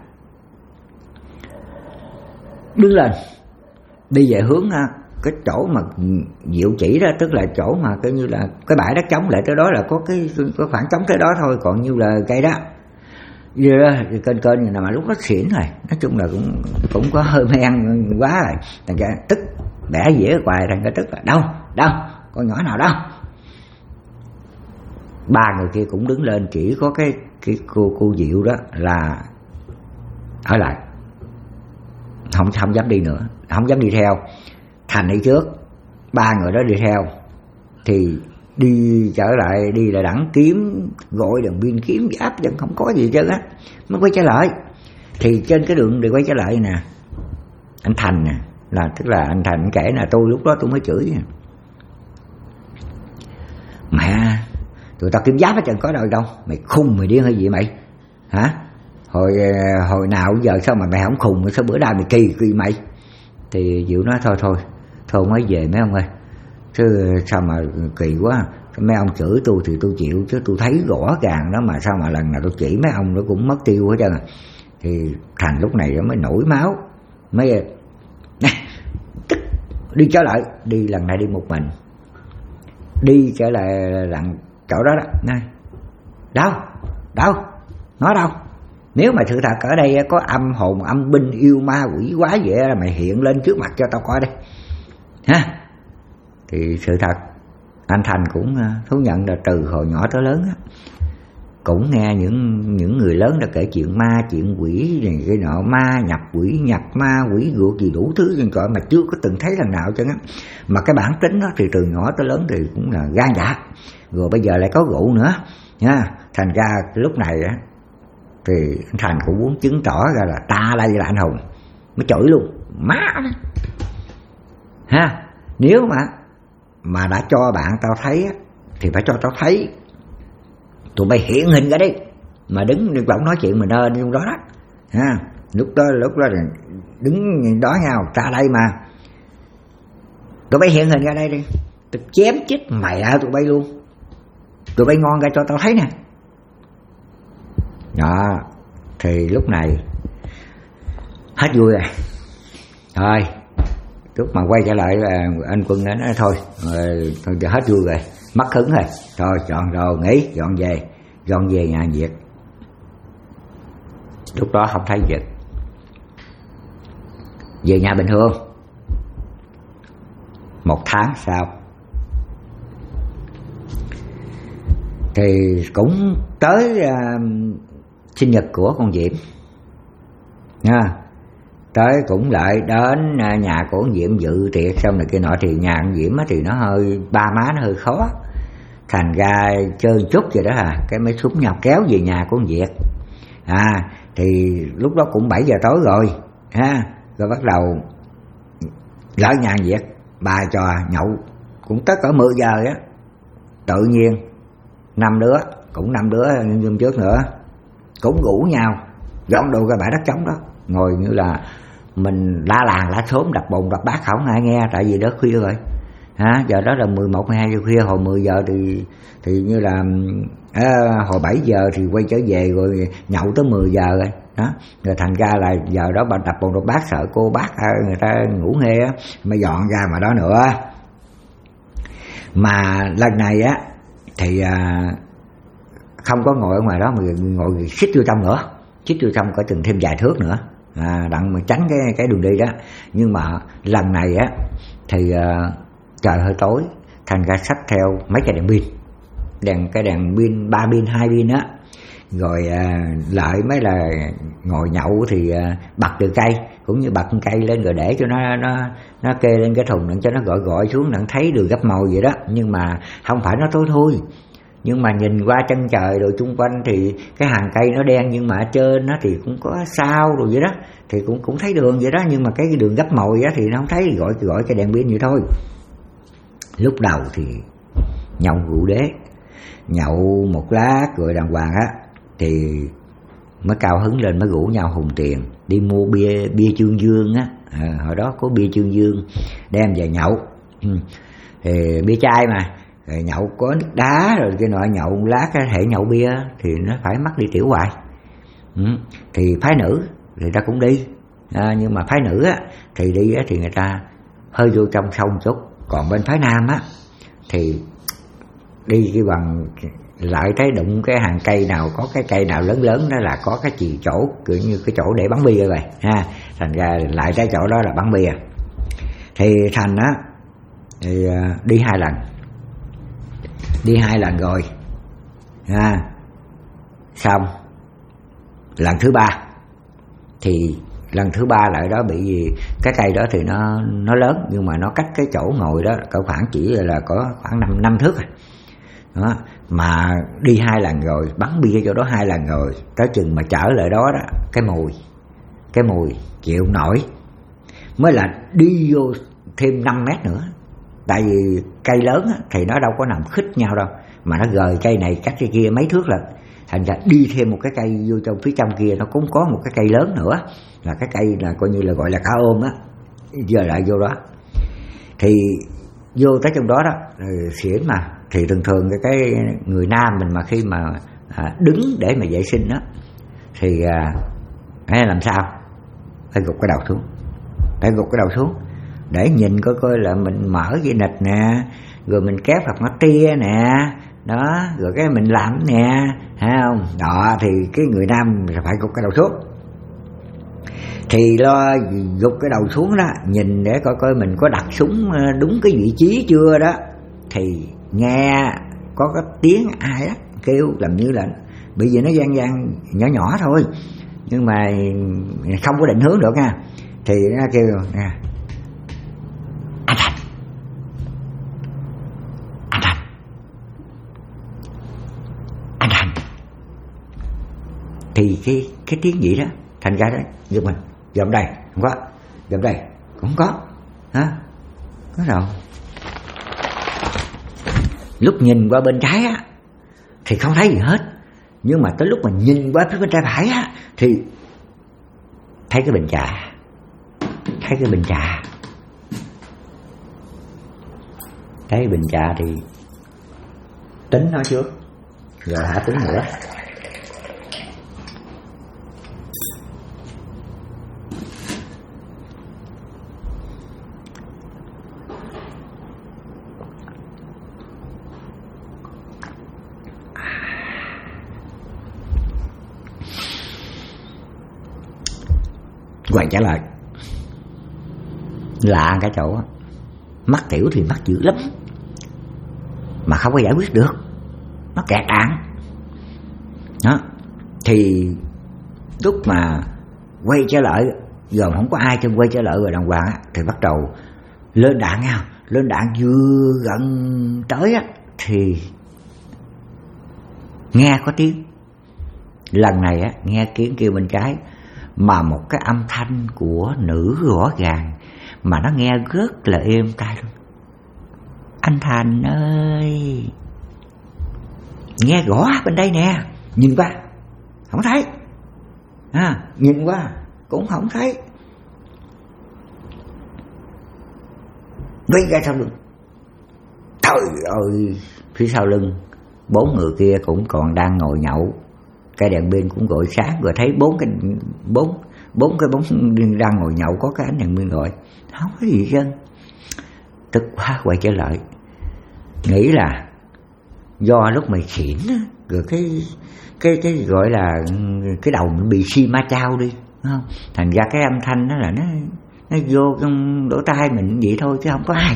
đứng lên đi về hướng cái chỗ mà Diệu chỉ đó, tức là chỗ mà coi như là cái bãi đất trống, lại tới đó là có khoảng trống tới đó thôi, còn như là cây đó giờ đó kênh nào mà lúc nó xỉn rồi, nói chung là cũng có hơi men quá rồi. Thành ra tức bẻ dĩa hoài, thành ra tức là đâu con nhỏ nào đâu. Ba người kia cũng đứng lên, chỉ có cái cô Diệu đó là ở lại, không dám đi nữa, không dám đi theo. Thành đi trước, ba người đó đi theo, thì đi trở lại, đi là đẳng kiếm, gọi đèn pin kiếm giáp vẫn không có gì chứ mới quay trở lại. Thì trên cái đường để quay trở lại nè, anh Thành nè, là tức là anh Thành kể là tôi lúc đó tôi mới chửi mẹ, tụi tao kiếm giáp hết trơn có đâu đâu, mày khùng mày điên hay gì mày hả? Hồi nào giờ sao mà mày không khùng, sao bữa nay mày kỳ mày? Thì Diệu nói thôi mới về mấy ông ơi, chứ sao mà kỳ quá. Mấy ông chửi tôi thì tôi chịu, chứ tôi thấy rõ ràng đó mà sao mà lần nào tôi chỉ mấy ông nó cũng mất tiêu hết trơn. Thì Thành lúc này mới nổi máu, mới đi trở lại, đi lần này đi một mình, đi trở lại lần chỗ đó này. Đâu nói đâu, nếu mà sự thật ở đây có âm hồn âm binh yêu ma quỷ quái vậy là mày hiện lên trước mặt cho tao coi đây ha. Thì sự thật anh Thành cũng thú nhận là từ hồi nhỏ tới lớn cũng nghe những người lớn đã kể chuyện ma, chuyện quỷ này cái nọ, ma nhập quỷ, nhập ma quỷ ruột gì đủ thứ nhưng mà chưa có từng thấy lần nào chứ mà cái bản tính đó thì từ nhỏ tới lớn thì cũng là gan dạ, rồi bây giờ lại có rượu nữa nha. Thành ra lúc này thì anh Thành cũng muốn chứng tỏ ra là ta đây là anh hùng, mới chửi luôn má ha. Nếu mà đã cho bạn tao thấy thì phải cho tao thấy, tụi bay hiện hình ra đi, mà đứng vẫn nói chuyện mình nên trong đó ha. Lúc đó đứng đó nhau ra đây mà tụi bay hiện hình ra đây đi, tụi chém chết mẹ tụi bay luôn, tụi bay ngon ra cho tao thấy nè. Đó thì lúc này hết vui rồi, thôi Lúc mà quay trở lại là anh Quân nói thôi hết vui rồi, mất hứng rồi, thôi chọn rồi nghỉ, dọn về nhà Việt. Lúc đó không thấy việc, về nhà bình thường. 1 tháng sau thì cũng tới sinh nhật của con Diệm nha. Tới cũng lại đến nhà của con Diệm dự tiệc xong này kia nọ, thì nhà con Diệm thì nó hơi ba má nó hơi khó, thành ra chơi chút vậy đó cái mới súng nhau kéo về nhà của con Việt. Thì lúc đó cũng 7 giờ tối rồi rồi bắt đầu lỡ nhà con Việt bà trò nhậu cũng tới cỡ 10 giờ á. Tự nhiên 5 đứa hôm trước nữa cũng rủ nhau dọn đồ ra bãi đất trống đó, ngồi như là mình la làng la xóm, đập bồn đập bát không ai nghe, tại vì đó khuya rồi giờ đó là 11, 12 giờ khuya. Hồi 10 giờ thì như là hồi 7 giờ thì quay trở về rồi nhậu tới 10 giờ rồi đó. Rồi thành ra là giờ đó bà đập bồn đập bát, sợ cô bác người ta ngủ nghe á, mới dọn ra mà đó nữa. Mà lần này á thì không có ngồi ở ngoài đó mà ngồi xích vô trong nữa, xích vô trong có chừng thêm vài thước nữa đặng mà tránh cái đường đi đó. Nhưng mà lần này á thì trời hơi tối, thành ra xách theo mấy cái đèn pin, cái đèn pin 3 pin 2 pin á, rồi lại mới là ngồi nhậu thì bật từ cây, cũng như bật cây lên rồi để cho nó kê lên cái thùng, đặng cho nó gọi xuống, đặng thấy đường gấp màu vậy đó. Nhưng mà không phải nó tối thui, nhưng mà nhìn qua chân trời rồi chung quanh thì cái hàng cây nó đen, nhưng mà ở trên nó thì cũng có sao rồi vậy đó, thì cũng thấy đường vậy đó, nhưng mà cái đường gấp màu vậy đó thì nó không thấy, gọi cái đèn pin vậy thôi. Lúc đầu thì nhậu rượu đế, nhậu một lát rồi đàng hoàng á thì mới cao hứng lên, mới rủ nhau hùng tiền đi mua bia Trương Dương á. Hồi đó có bia Trương Dương đem về nhậu, thì bia chai mà, rồi nhậu có nước đá rồi cái nọ, nhậu một lát hệ nhậu bia thì nó phải mắc đi tiểu hoài. Thì phái nữ người ta cũng đi, nhưng mà phái nữ á thì đi á thì người ta hơi vô trong sông chút, còn bên phái nam á thì đi cái bằng lại cái đụng cái hàng cây nào, có cái cây nào lớn lớn đó là có cái chì chỗ, kiểu như cái chỗ để bắn bia rồi thành ra lại cái chỗ đó là bắn bia. Thì thành á thì đi 2 lần rồi xong lần thứ 3 thì lần thứ 3 lại đó bị gì, cái cây đó thì nó lớn, nhưng mà nó cách cái chỗ ngồi đó cỡ khoảng chỉ là có khoảng 5 thước đó. Mà đi 2 lần rồi, bắn bia cho đó 2 lần rồi, tới chừng mà trở lại đó cái mùi chịu nổi, mới là đi vô thêm 5 mét nữa. Tại vì cây lớn thì nó đâu có nằm khích nhau đâu, mà nó gời cây này cách cây kia mấy thước lần, thành ra đi thêm một cái cây vô trong phía trong kia nó cũng có một cái cây lớn nữa, là cái cây là coi như là gọi là cá ôm á, giờ lại vô đó thì vô tới trong đó xỉn mà. Thì thường cái người nam mình mà khi mà đứng để mà vệ sinh đó thì làm sao phải gục cái đầu xuống, để nhìn coi là mình mở dây nịch nè, rồi mình kép hoặc nó tia nè đó, rồi cái mình làm nè, thấy không đó, thì cái người nam phải gục cái đầu xuống. Thì lo gục cái đầu xuống đó, nhìn để coi mình có đặt súng đúng cái vị trí chưa đó, thì nghe có cái tiếng ai đó kêu làm như là bởi vì nó gian nhỏ thôi, nhưng mà không có định hướng được nha. Thì nó kêu nè, anh Thành. Thì cái tiếng gì đó thành ra đấy giùm mình, giùm đây không có, giùm đây cũng không có có đâu. Lúc nhìn qua bên trái á thì không thấy gì hết, nhưng mà tới lúc mà nhìn qua phía bên trái phải á thì thấy cái bình trà, thấy bình trà thì tính nó trước rồi hả tính nữa. Quay trở lại, lạ cái chỗ mắc tiểu thì mắc dữ lắm mà không có giải quyết được, nó kẹt đạn đó. Thì lúc mà quay trở lại, giờ không có ai chân quay trở lại rồi đàng hoàng á, thì bắt đầu lên đạn nha. Lên đạn vừa gần tới á thì nghe có tiếng. Lần này á nghe tiếng kêu bên trái, mà một cái âm thanh của nữ rõ ràng, mà nó nghe rất là êm tai luôn. Anh Thành ơi, nghe rõ bên đây nè. Nhìn qua không thấy, nhìn qua cũng không thấy. Quay ra sau lưng, trời ơi, phía sau lưng 4 người kia cũng còn đang ngồi nhậu. Cái đèn pin cũng gọi sáng, rồi thấy bốn cái bóng đang ngồi nhậu, có cái ánh đèn pin gọi, không có gì hết. Tức quá quay trở lại, nghĩ là do lúc mày khỉn á, rồi cái gọi là cái đầu mình bị xi ma chao đi, đúng không? Thành ra cái âm thanh đó là nó vô trong lỗ tai mình vậy thôi chứ không có ai.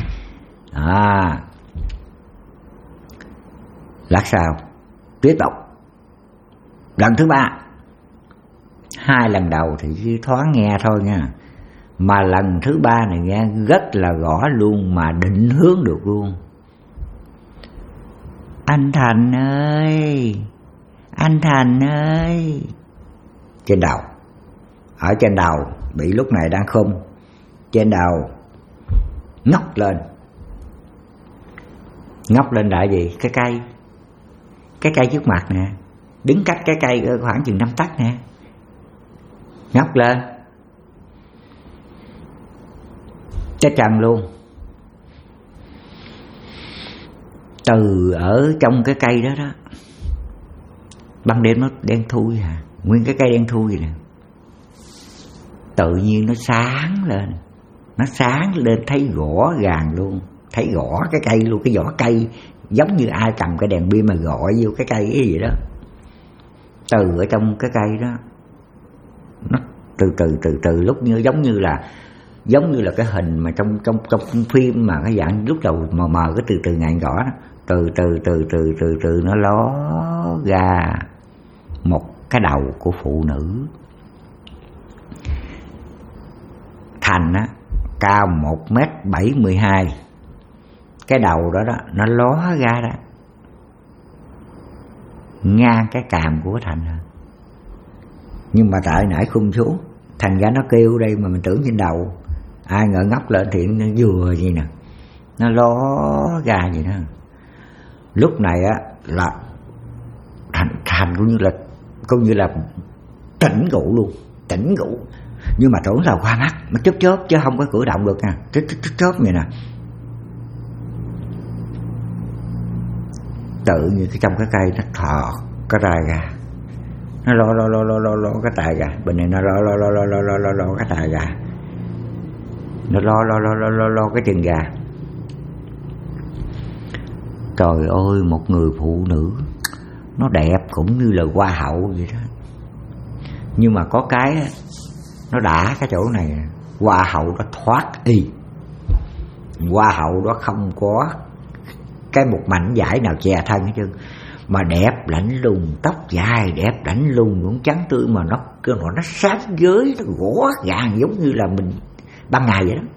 Lát sau tiếp tục lần thứ 3. 2 lần đầu thì chỉ thoáng nghe thôi nha, mà lần thứ 3 này nghe rất là rõ luôn, mà định hướng được luôn. Anh Thành ơi, anh Thành ơi. Trên đầu, ở trên đầu bị lúc này đang khum, trên đầu ngóc lên. Ngóc lên là gì? Cái cây trước mặt nè, đứng cách cái cây khoảng chừng 5 tấc nè. Ngóc lên cái trần luôn. Từ ở trong cái cây đó đó, ban đêm nó đen thui nguyên cái cây đen thui nè, tự nhiên nó sáng lên thấy rõ ràng luôn, thấy rõ cái cây luôn, cái vỏ cây giống như ai cầm cái đèn pin mà gọi vô cái cây cái gì đó. Từ ở trong cái cây đó, nó từ lúc như giống như là cái hình mà trong phim mà cái dạng lúc đầu mờ cái từ ngàn gõ đó, từ nó ló ra một cái đầu của phụ nữ. Thành á cao 1m72, cái đầu đó nó ló ra đó ngang cái càm của Thành. Nhưng mà tại nãy khum xuống, thành ra nó kêu đây mà mình tưởng trên đầu, ai ngờ ngóc lên thì nó vừa gì nè, nó ló ra vậy đó. Lúc này á là Thành cũng như là tỉnh ngủ luôn, nhưng mà tưởng là qua mắt, nó chớp chứ không có cử động được nha, chớp vậy nè. Tự như cái trong cái cây nó thò cái tay ra, nó lo cái tay ra, bên này nó lo cái tay ra, nó lo cái chân ra. Trời ơi, một người phụ nữ nó đẹp cũng như là hoa hậu vậy đó. Nhưng mà có cái nó đã cái chỗ này, hoa hậu đó thoát y, hoa hậu đó không có cái một mảnh vải nào che thân hết trơn, mà đẹp lạnh lùng, tóc dài đẹp lạnh lùng, cũng trắng tươi, mà nó sáng giới, nó rõ ràng giống như là mình ban ngày vậy đó.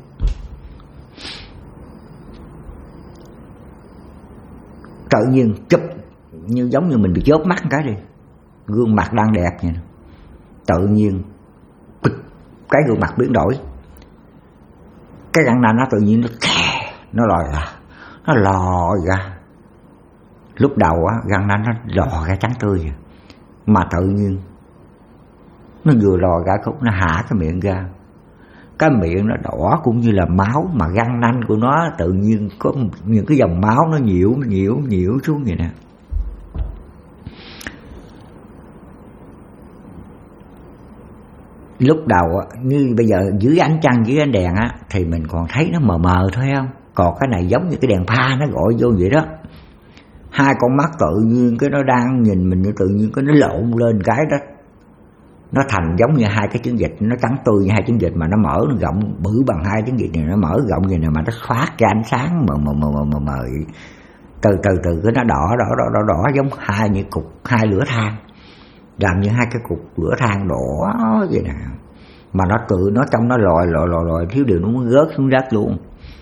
Tự nhiên chụp như giống như mình bị chớp mắt cái đi, gương mặt đang đẹp vậy nè, tự nhiên cái gương mặt biến đổi, cái răng nanh nó tự nhiên nó lò ra. Lúc đầu á răng nanh nó lò ra trắng tươi, mà tự nhiên nó vừa lò ra khúc nó hạ cái miệng ra, cái miệng nó đỏ cũng như là máu, mà răng nanh của nó tự nhiên có những cái dòng máu nó nhiễu xuống vậy nè. Lúc đầu như bây giờ dưới ánh trăng, dưới ánh đèn á thì mình còn thấy nó mờ thôi không, còn cái này giống như cái đèn pha nó gọi vô vậy đó. hai con mắt tự nhiên cái nó đang nhìn mình, tự nhiên cái nó lộn lên cái đó, nó thành giống như hai cái trứng vịt, nó trắng tươi như hai trứng vịt mà nó mở, nó rộng bự bằng hai trứng vịt này, nó mở rộng vậy nè, mà nó phát ra ánh sáng mờ từ cái nó đỏ giống hai như cục hai lửa than, làm như hai cái cục lửa than đỏ vậy nè, mà nó tự nó trong nó lòi thiếu điều nó muốn rớt xuống đất luôn.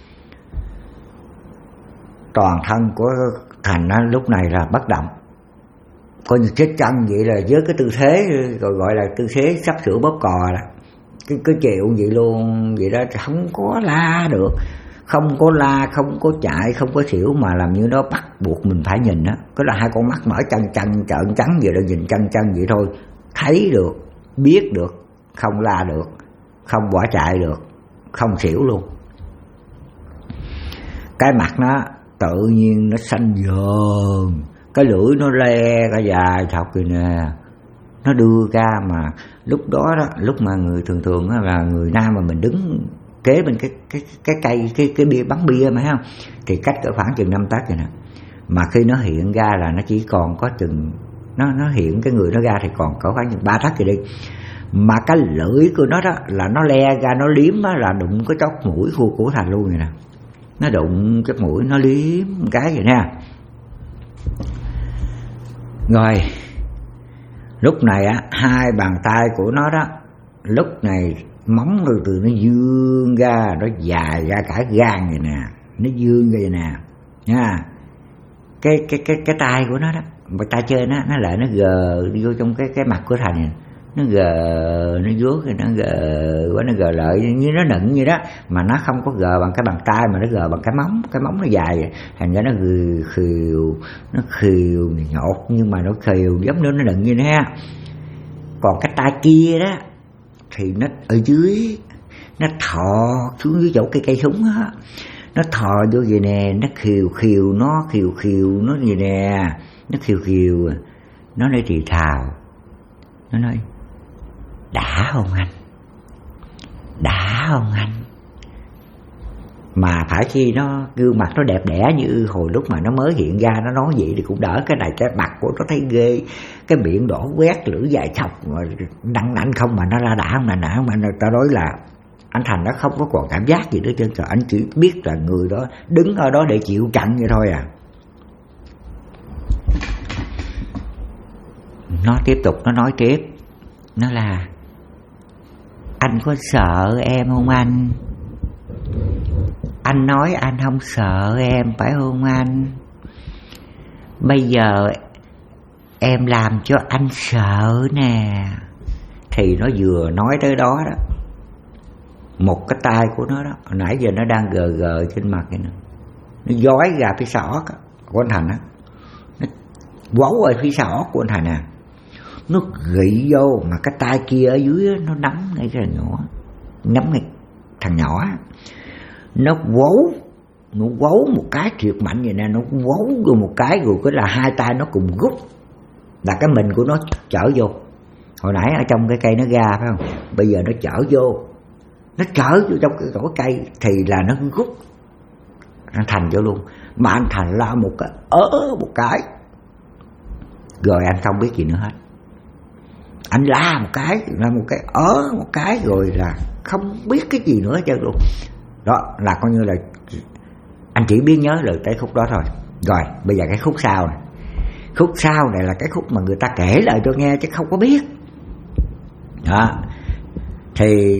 Toàn thân của Thành á, lúc này là bất động, coi như chết chân vậy, là với cái tư thế gọi là tư thế sắp sửa bóp cò đó, cái chịu vậy luôn vậy đó, không có la được, không có la, không có chạy, không có xỉu, mà làm như nó bắt buộc mình phải nhìn á, cái là hai con mắt mở chân trợn trắng vậy đó, nhìn chân vậy thôi, thấy được, biết được, không la được, không bỏ chạy được, không xỉu luôn. Cái mặt nó tự nhiên nó xanh dờn, cái lưỡi nó le cả dài thọc kìa nè, nó đưa ra. Mà lúc đó lúc mà người thường là người nam mà mình đứng kế bên cái cây cái bia bắn bia mà thấy không, thì cách cỡ khoảng chừng 5 tấc vậy nè, mà khi nó hiện ra là nó chỉ còn có chừng nó hiện cái người nó ra thì còn cỡ khoảng chừng 3 tấc vậy đi, mà cái lưỡi của nó đó là nó le ra, nó liếm đó, là đụng cái chóp mũi của Thành luôn vậy nè, nó đụng cái mũi nó liếm cái vậy nè. Rồi lúc này á, hai bàn tay của nó đó lúc này móng từ nó vươn ra, nó dài ra cả gan vậy nè, nó vươn ra vậy nè nha. Cái tay của nó đó, cái tay trên á, nó lại nó gờ đi vô trong cái mặt của Thành này, nó gờ, nó vuốt rồi nó gờ quá, nó gờ lại như nó nựng như đó, mà nó không có gờ bằng cái bàn tay mà nó gờ bằng cái móng nó dài vậy. Thành ra nó khều nhột, nhưng mà nó khều giống như nó nựng như thế. Còn cái tay kia đó thì nó ở dưới, nó thò xuống dưới chỗ cây súng á, nó thò vô vậy nè, nó khều nó vậy nè, nó khều nó nói thì thào, nó nói đã không anh, mà phải chi nó gương mặt nó đẹp đẽ như hồi lúc mà nó mới hiện ra, nó nói vậy thì cũng đỡ. Cái này cái mặt của nó thấy ghê, cái miệng đỏ quét, lưỡi dài thọc mà nặng không, mà nó ra đã không, mà ta nói là anh Thành nó không có còn cảm giác gì nữa trơn, anh chỉ biết là người đó đứng ở đó để chịu trận vậy thôi à. Nó tiếp tục, nó nói tiếp, nó là anh có sợ em không anh? Anh nói anh không sợ em phải không anh? Bây giờ em làm cho anh sợ nè. Thì nó vừa nói tới đó đó, một cái tay của nó đó, hồi nãy giờ nó đang gờ trên mặt này nè, nó dói ra phía sau của anh Thành á, nó quấu ở phía sau của anh Thành nè, nó gị vô, mà cái tay kia ở dưới nó nắm ngay cái thằng nhỏ, nắm ngay thằng nhỏ, nó quấu một cái thiệt mạnh vậy nè, nó quấu vô một cái rồi cái là hai tay nó cùng rút, là cái mình của nó chở vô. Hồi nãy ở trong cái cây nó ra phải không, bây giờ nó chở vô trong cái cổ cây thì là nó rút anh Thành vô luôn. Mà anh Thành la một cái một cái rồi anh không biết gì nữa hết. Anh la một cái một cái rồi là không biết cái gì nữa chứ luôn. Đó là coi như là anh chỉ biết nhớ lời tới khúc đó thôi. Rồi bây giờ cái khúc sau này, khúc sau này là cái khúc mà người ta kể lại cho nghe chứ không có biết. Đó thì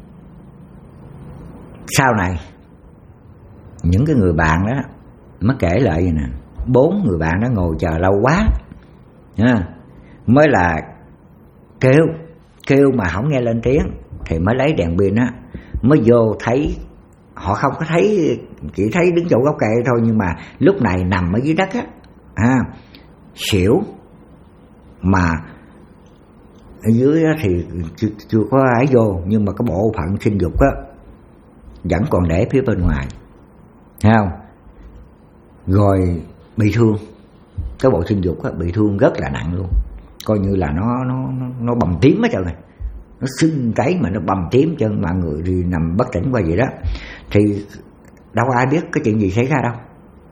sau này những cái người bạn đó mới kể lại vậy nè, 4 người bạn đó ngồi chờ lâu quá mới là kêu mà không nghe lên tiếng, thì mới lấy đèn pin á, mới vô thấy. Họ không có thấy, chỉ thấy đứng chỗ gốc cây thôi, nhưng mà lúc này nằm ở dưới đất á, xỉu, mà ở dưới á thì chưa có ai vô, nhưng mà cái bộ phận sinh dục á vẫn còn để phía bên ngoài, thấy không? Rồi bị thương, cái bộ sinh dục á bị thương rất là nặng luôn, coi như là nó bầm tím hết trơn này, nó sưng cái mà nó bầm tím chân, mà người thì nằm bất tỉnh qua vậy đó. Thì đâu ai biết cái chuyện gì xảy ra đâu,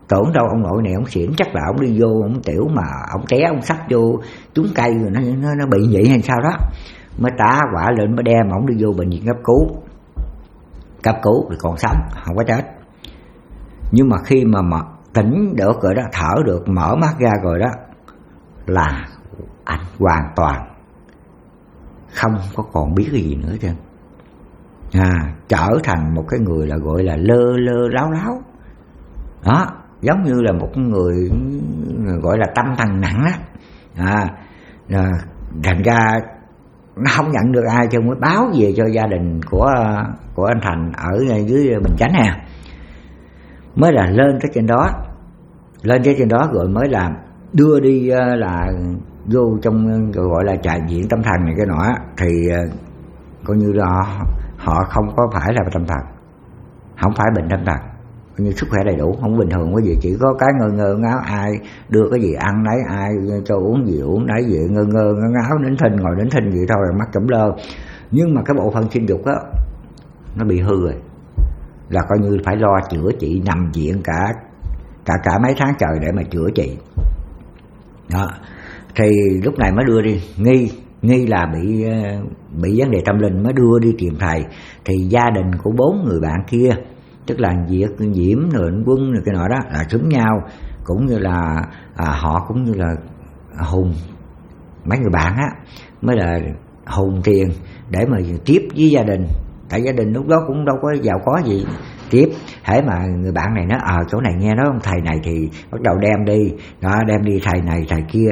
Tưởng đâu ông nội này ông xỉn, chắc là ông đi vô ông tiểu mà ông té ông sắp vô trúng cây rồi nó bị vậy hay sao đó, mới tá quả lên mới đem ông đi vô bệnh viện cấp cứu thì còn sống, không có chết. Nhưng mà khi mà tỉnh được rồi đó, thở được, mở mắt ra rồi đó, là anh hoàn toàn không có còn biết cái gì nữa chứ. Trở thành một cái người là gọi là lơ lơ láo láo đó, giống như là một người gọi là tâm thần nặng á. Thành ra nó không nhận được ai, cho mới báo về cho gia đình của anh Thành ở dưới Bình Chánh nè, mới là lên tới trên đó rồi mới là đưa đi là vô trong gọi là trại viện tâm thần này cái nọ, thì coi như là họ không có phải là tâm thần, không phải bệnh tâm thần, coi như sức khỏe đầy đủ, không bình thường cái gì, chỉ có cái ngơ ngáo, ai đưa cái gì ăn nấy, ai cho uống gì uống nấy, vậy ngơ ngáo nín thinh, ngồi nín thinh vậy thôi, mắt cẩm lơ. Nhưng mà cái bộ phận sinh dục á nó bị hư rồi, là coi như phải lo chữa trị, nằm viện cả mấy tháng trời để mà chữa trị đó. Thì lúc này mới đưa đi nghi là bị vấn đề tâm linh, mới đưa đi tìm thầy. Thì gia đình của 4 người bạn kia, tức là Việt, Diễm rồi anh Quân rồi cái nọ đó, là xúm nhau, cũng như là họ cũng như là hùng mấy người bạn á, mới là hùng tiền để mà tiếp với gia đình. Tại gia đình lúc đó cũng đâu có giàu có gì, tiếp hễ mà người bạn này nói chỗ này nghe nói ông thầy này, thì bắt đầu đem đi đó, đem đi thầy này thầy kia.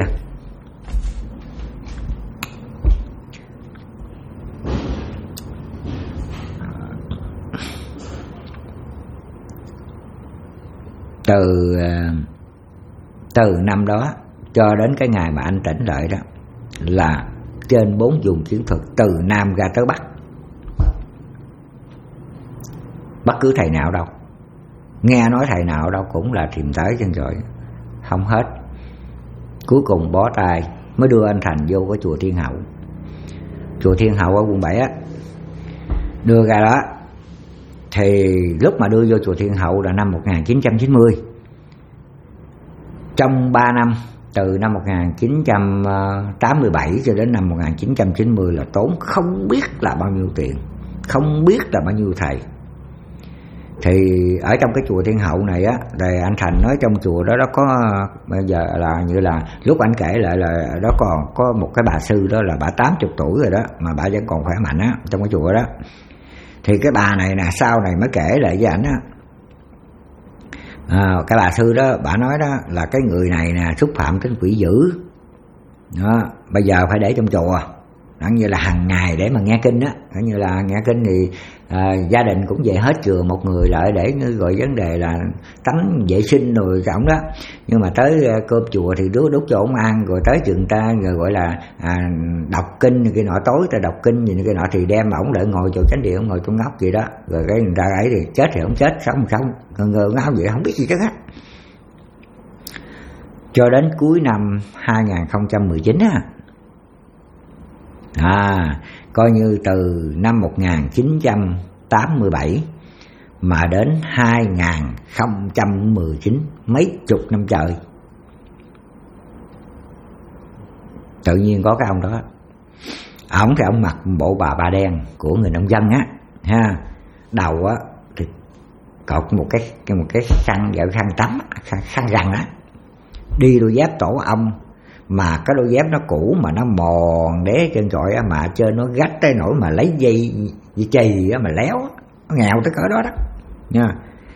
Từ năm đó cho đến cái ngày mà anh tỉnh lại đó, là trên 4 vùng chiến thuật từ Nam ra tới Bắc, bất cứ thầy nào đâu, nghe nói thầy nào đâu cũng là tìm tới chân rồi, không hết. Cuối cùng bó tay mới đưa anh Thành vô cái chùa Thiên Hậu. Chùa Thiên Hậu ở quận 7 á, đưa ra đó. Thì lúc mà đưa vô chùa Thiên Hậu là năm 1990. Trong 3 năm, từ năm 1987 cho đến năm 1990 là tốn không biết là bao nhiêu tiền, không biết là bao nhiêu thầy. Thì ở trong cái chùa Thiên Hậu này á, thì anh Thành nói trong chùa đó có bây giờ là như là lúc anh kể lại là đó còn có một cái bà sư đó, là bà 80 tuổi rồi đó, mà bà vẫn còn khỏe mạnh á, trong cái chùa đó. Thì cái bà này nè, sau này mới kể lại với ảnh á, cái bà sư đó, bà nói đó là cái người này nè xúc phạm đến quỷ dữ đó, bây giờ phải để trong chùa, nó như là hàng ngày để mà nghe kinh á, như là nghe kinh thì gia đình cũng về hết chùa một người lại để gọi vấn đề là tắm vệ sinh rồi cái ổng đó. Nhưng mà tới cơm chùa thì đút cho ổng ăn, rồi tới trường ta rồi gọi là đọc kinh cái nọ, tối ta đọc kinh gì cái nọ, thì đem ổng lại ngồi chỗ chánh điện, ổng ngồi trong ngóc vậy đó, rồi cái người ta ấy thì chết thì ổng chết, sống ngơ ngáo vậy, không biết gì hết á. Cho đến cuối năm 2019 coi như từ năm 1987 mà đến 2019, mấy chục năm trời, tự nhiên có cái ông đó. Ổng thì ông mặc bộ bà đen của người nông dân á ha, đầu á thì cột một cái khăn gọi khăn tắm, khăn rằn á, đi đôi dép tổ ong, mà cái đôi dép nó cũ mà nó mòn đế chân trọi á, mà trên nó gách tới nỗi mà lấy dây chì á mà léo, nó nghèo tới cỡ đó đó nha.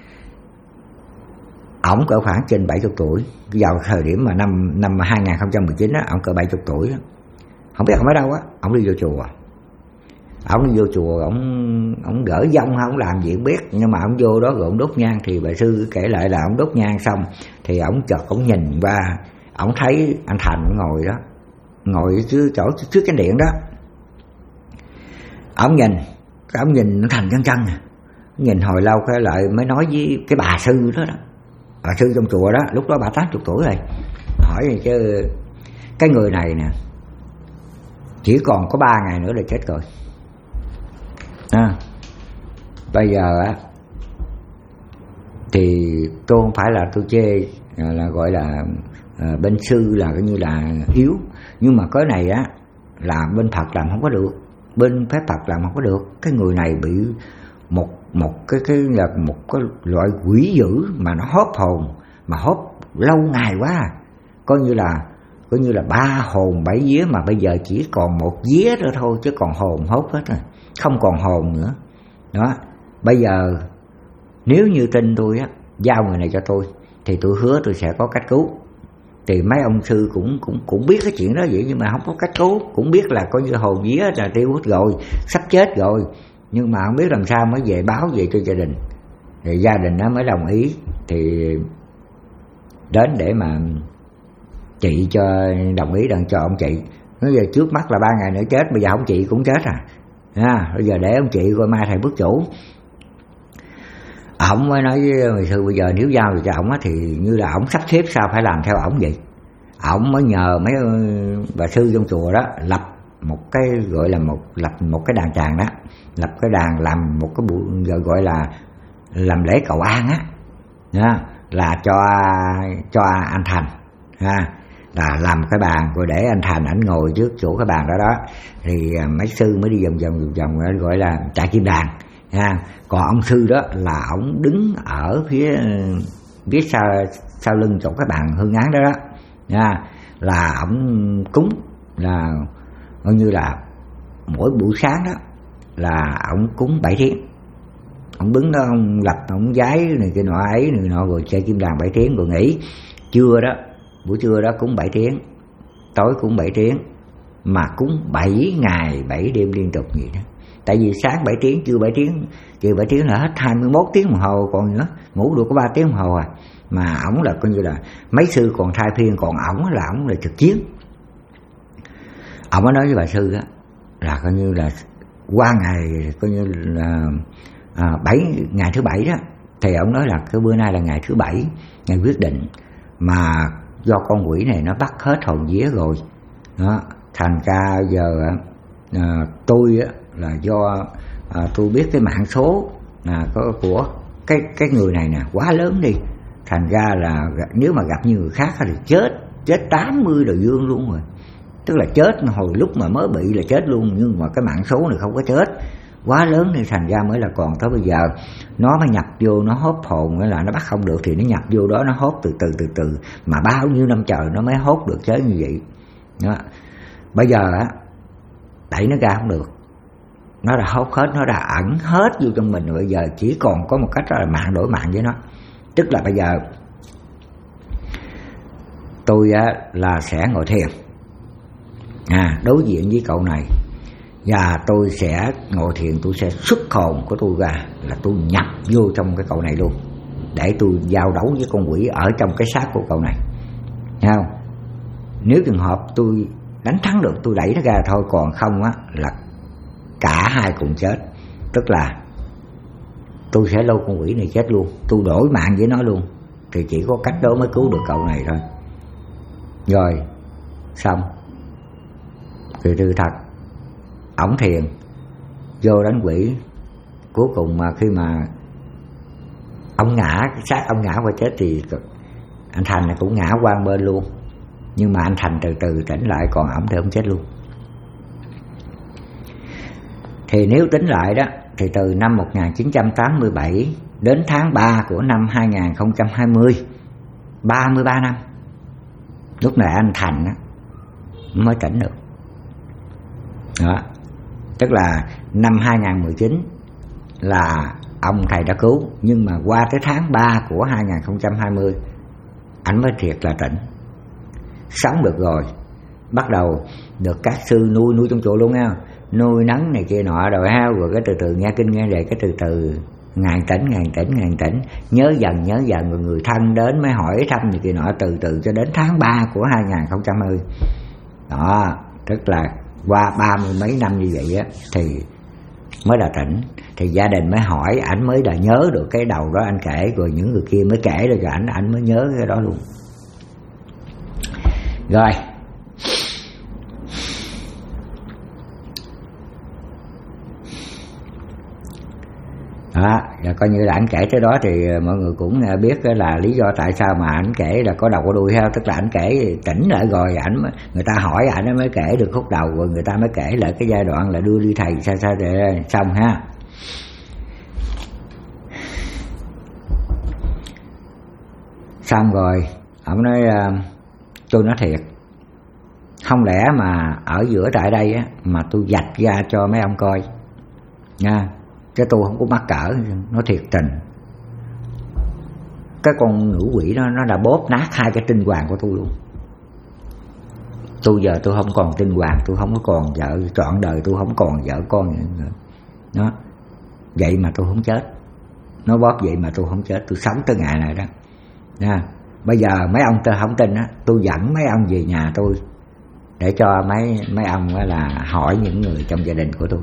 Ổng cỡ khoảng trên 70 tuổi vào thời điểm mà năm 2019 á, ổng cỡ 70 tuổi á. Không biết ổng ở đâu á, ổng đi vô chùa. Ổng đi vô chùa, ổng gỡ dông ha, ổng làm gì không biết, nhưng mà ổng vô đó rồi ổng đốt nhang. Thì bà sư kể lại là ổng đốt nhang xong thì ổng chợt ổng nhìn qua, ổng thấy anh Thành ngồi đó, ngồi chỗ trước cái điện đó. Ổng nhìn nó Thành chân nhìn hồi lâu cái lại mới nói với cái bà sư đó, bà sư trong chùa đó, lúc đó bà 80 tuổi rồi, hỏi gì chứ cái người này nè chỉ còn có 3 ngày nữa là chết rồi. Bây giờ á thì tôi không phải là tôi chê là gọi là bên sư là coi như là yếu, nhưng mà cái này á là bên Phật làm không có được, bên phép Phật làm không có được. Cái người này bị một cái là một cái loại quỷ dữ mà nó hốt hồn, mà hốt lâu ngày quá, coi như là 3 hồn 7 vía, mà bây giờ chỉ còn 1 vía nữa thôi, chứ còn hồn hốt hết rồi, không còn hồn nữa đó. Bây giờ nếu như tin tôi á, giao người này cho tôi thì tôi hứa tôi sẽ có cách cứu. Thì mấy ông sư cũng biết cái chuyện đó vậy, nhưng mà không có cách cứu, cũng biết là coi như hồn vía là tiêu hết rồi, sắp chết rồi, nhưng mà không biết làm sao mới về báo về cho gia đình. Thì gia đình nó mới đồng ý, thì đến để mà trị cho, đồng ý đặng cho ông chị. Nói giờ trước mắt là 3 ngày nữa chết, bây giờ ông chị cũng chết bây giờ để ông chị coi mai thầy bước chủ. Ổng mới nói với người sư bây giờ nếu giao được cho ổng thì như là ổng sắp xếp sao phải làm theo ổng vậy. Ổng mới nhờ mấy bà sư trong chùa đó lập một cái gọi là lập một cái đàn tràng đó, lập cái đàn làm một cái buổi gọi là làm lễ cầu an là cho anh Thành là làm cái bàn rồi để anh Thành ảnh ngồi trước chỗ cái bàn đó thì mấy sư mới đi vòng gọi là trại kim đàn còn ông sư đó là ổng đứng ở phía sau lưng chỗ cái bàn hương án đó là ổng cúng, là coi như là mỗi buổi sáng đó là ổng cúng 7 tiếng. Ông đứng đó ông lập ông giái này kia nọ ấy này nọ, rồi chơi kim đàn 7 tiếng rồi nghỉ. Trưa đó, buổi trưa đó cúng 7 tiếng, tối cúng 7 tiếng, mà cúng 7 ngày 7 đêm liên tục vậy đó. Tại vì sáng 7 tiếng, trưa 7 tiếng, chiều 7 tiếng là hết 21 tiếng đồng hồ còn nữa, ngủ được có 3 tiếng đồng hồ Mà ổng là coi như là mấy sư còn thay phiên, còn ổng là trực chiến. Ổng mới nói với bà sư đó là coi như là qua ngày coi như là 7 ngày thứ 7 đó, thì ổng nói là cái bữa nay là ngày thứ 7, ngày quyết định, mà do con quỷ này nó bắt hết hồn vía rồi đó, thành ra giờ tôi là do tôi biết cái mạng số của cái người này nè quá lớn đi, thành ra là nếu mà gặp như người khác thì chết 80 đời dương luôn rồi, tức là chết hồi lúc mà mới bị là chết luôn, nhưng mà cái mạng số này không có chết, quá lớn nên thành ra mới là còn tới bây giờ nó mới nhập vô, nó hốt hồn, nghĩa là nó bắt không được thì nó nhập vô đó, nó hốt từ từ mà bao nhiêu năm trời nó mới hốt được chết như vậy đó. Bây giờ đẩy nó ra không được, nó đã hốt hết, nó đã ẩn hết vô trong mình rồi, bây giờ chỉ còn có một cách đó là mạng đổi mạng với nó. Tức là bây giờ tôi là sẽ ngồi thiền đối diện với cậu này, và tôi sẽ ngồi thiền, tôi sẽ xuất hồn của tôi ra, là tôi nhập vô trong cái cậu này luôn, để tôi giao đấu với con quỷ ở trong cái xác của cậu này, thấy không? Nếu trường hợp tôi đánh thắng được tôi đẩy nó ra thôi, còn không là cả hai cùng chết. Tức là tôi sẽ lôi con quỷ này chết luôn, tôi đổi mạng với nó luôn, thì chỉ có cách đó mới cứu được cậu này thôi. Rồi xong thì từ thật ổng thiền vô đánh quỷ, cuối cùng mà khi mà ông ngã, xác ông ngã qua chết thì anh Thành này cũng ngã qua bên luôn, nhưng mà anh Thành từ từ tỉnh lại, còn ổng thì ông chết luôn. Thì nếu tính lại đó thì từ năm 1987 đến tháng 3 của năm 2020, 33 năm, lúc này anh Thành mới tỉnh được đó. Tức là năm 2019 là ông thầy đã cứu, nhưng mà qua tới tháng 3 của 2020 ảnh mới thiệt là tỉnh, sống được rồi, bắt đầu được các sư nuôi trong chùa luôn nha, nuôi nấng này kia nọ rồi rồi cái từ từ nghe kinh nghe đề, cái từ từ ngàn tỉnh, nhớ dần rồi người thân đến mới hỏi thăm này kia nọ, từ từ cho đến tháng 3 của 2020 đó. Tức là qua 30 mấy năm như vậy thì mới là tỉnh. Thì gia đình mới hỏi, ảnh mới đã nhớ được cái đầu đó anh kể, rồi những người kia mới kể được cho ảnh mới nhớ cái đó luôn. Rồi đó, coi như là ảnh kể tới đó thì mọi người cũng biết là lý do tại sao mà ảnh kể là có đầu có đuôi ha. Tức là ảnh kể tỉnh lại rồi người ta hỏi ảnh mới kể được khúc đầu, rồi người ta mới kể lại cái giai đoạn là đưa đi thầy sao để xong ha. Xong rồi ông nói tôi nói thiệt, không lẽ mà ở giữa tại đây á mà tôi vạch ra cho mấy ông coi nha, chứ tôi không có mắc cỡ. Nói thiệt tình, cái con nữ quỷ đó nó đã bóp nát hai cái tinh hoàng của tôi luôn. Tôi giờ tôi không còn tinh hoàng, tôi không có còn vợ, trọn đời tôi không còn vợ con nữa. Nó vậy mà tôi không chết, nó bóp vậy mà tôi không chết, tôi sống tới ngày này đó nha. Bây giờ mấy ông tôi không tin á, tôi dẫn mấy ông về nhà tôi để cho mấy ông là hỏi những người trong gia đình của tôi.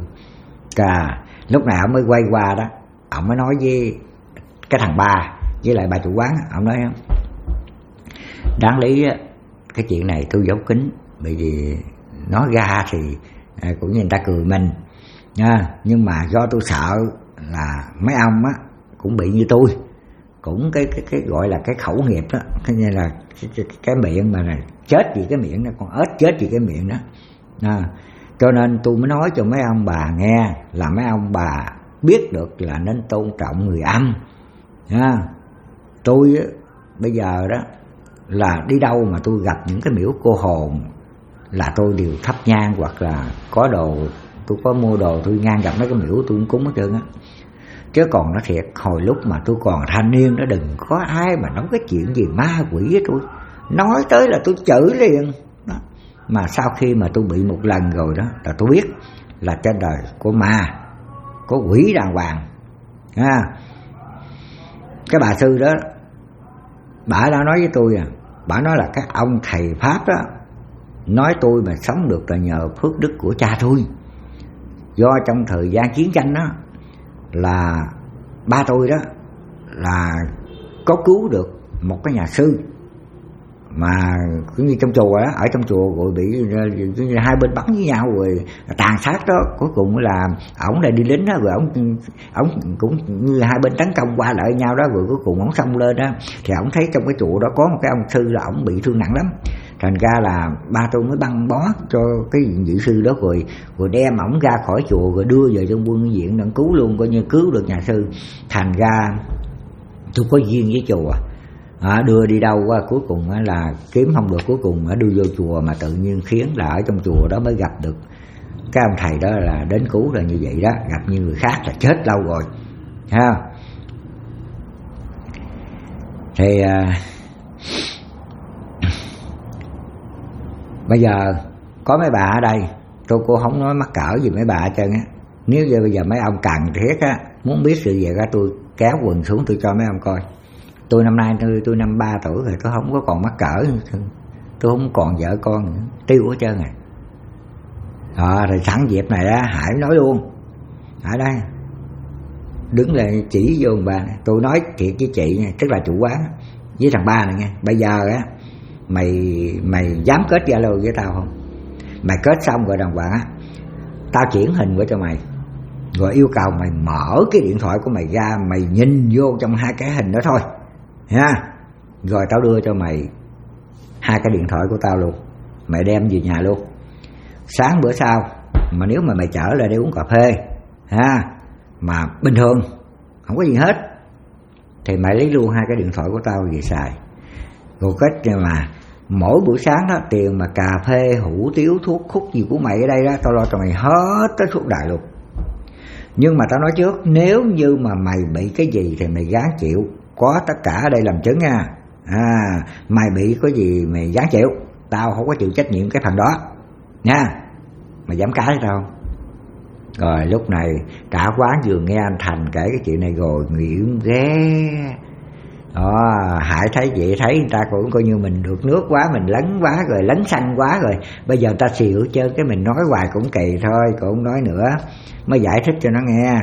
Lúc này ông mới quay qua đó, ông mới nói với cái thằng ba với lại bà chủ quán, ông nói đáng lý cái chuyện này tôi giấu kín, bởi vì nói ra thì cũng như người ta cười mình nha. Nhưng mà do tôi sợ là mấy ông á cũng bị như tôi, cũng cái gọi là cái khẩu nghiệp đó, thế nên là cái miệng mà chết vì cái miệng đó, con ếch chết vì cái miệng đó. Cho nên tôi mới nói cho mấy ông bà nghe là mấy ông bà biết được là nên tôn trọng người âm nha. Tôi bây giờ đó là đi đâu mà tôi gặp những cái miễu cô hồn là tôi đều thắp nhang, hoặc là có đồ tôi có mua đồ tôi ngang gặp mấy cái miễu tôi cũng cúng hết trơn á. Chứ còn nó thiệt, hồi lúc mà tôi còn thanh niên đó, đừng có ai mà nói cái chuyện gì ma quỷ với tôi, nói tới là tôi chửi liền đó. Mà sau khi mà tôi bị một lần rồi đó là tôi biết là trên đời có ma, có quỷ đàng hoàng ha. Cái bà sư đó, bà đã nói với tôi bà nói là các ông thầy Pháp đó nói tôi mà sống được là nhờ phước đức của cha tôi. Do trong thời gian chiến tranh đó là ba tôi đó là có cứu được một cái nhà sư mà cũng như trong chùa đó, ở trong chùa rồi bị hai bên bắn với nhau rồi tàn sát đó. Cuối cùng là ổng lại đi lính đó, rồi ổng cũng như hai bên tấn công qua lại nhau đó, rồi cuối cùng ổng xông lên đó thì ổng thấy trong cái chùa đó có một cái ông sư là ổng bị thương nặng lắm. Thành ra là ba tôi mới băng bó cho cái vị sư đó, rồi đem ổng ra khỏi chùa rồi đưa về trong quân viện đặng cứu luôn, coi như cứu được nhà sư. Thành ra tôi có duyên với chùa, đưa đi đâu qua cuối cùng là kiếm không được, cuối cùng đưa vô chùa mà tự nhiên khiến là ở trong chùa đó mới gặp được cái ông thầy đó là đến cứu là như vậy đó. Gặp như người khác là chết lâu rồi ha. Thì bây giờ có mấy bà ở đây, tôi cũng không nói mắc cỡ gì mấy bà hết trơn á. Nếu như bây giờ mấy ông cần thiết á, muốn biết sự việc á, tôi kéo quần xuống tôi cho mấy ông coi. Tôi năm nay tôi 53 tuổi rồi, tôi không có còn mắc cỡ, tôi không còn vợ con nữa, tiêu hết trơn rồi. Rồi sẵn dịp này đó, Hải nói luôn, ở đây đứng lại chỉ vô bà này. Tôi nói thiệt với chị nha, tức là chủ quán với thằng ba này nghe, bây giờ á mày dám kết Zalo với tao không? Mày kết xong rồi đàng hoàng á, tao chuyển hình qua cho mày, rồi yêu cầu mày mở cái điện thoại của mày ra, mày nhìn vô trong hai cái hình đó thôi nha. Rồi tao đưa cho mày hai cái điện thoại của tao luôn, mày đem về nhà luôn. Sáng bữa sau mà nếu mà mày chở lại đi uống cà phê ha, mà bình thường không có gì hết, thì mày lấy luôn hai cái điện thoại của tao về xài. Rồi cách mà mỗi buổi sáng đó, tiền mà cà phê, hủ tiếu, thuốc khúc gì của mày ở đây đó, tao lo cho mày hết tới suốt đời luôn. Nhưng mà tao nói trước, nếu như mà mày bị cái gì thì mày gán chịu, có tất cả ở đây làm chứng nha. Mày bị có gì mày gán chịu, tao không có chịu trách nhiệm cái phần đó nha. Mày dám cãi tao không? Rồi lúc này cả quán vừa nghe anh Thành kể cái chuyện này rồi nghiện ghê. Hải thấy vậy, thấy người ta cũng coi như mình được nước quá, mình lấn quá rồi, lấn xanh quá rồi, bây giờ ta xỉu chơi cái mình nói hoài cũng kỳ thôi, cũng không nói nữa. Mới giải thích cho nó nghe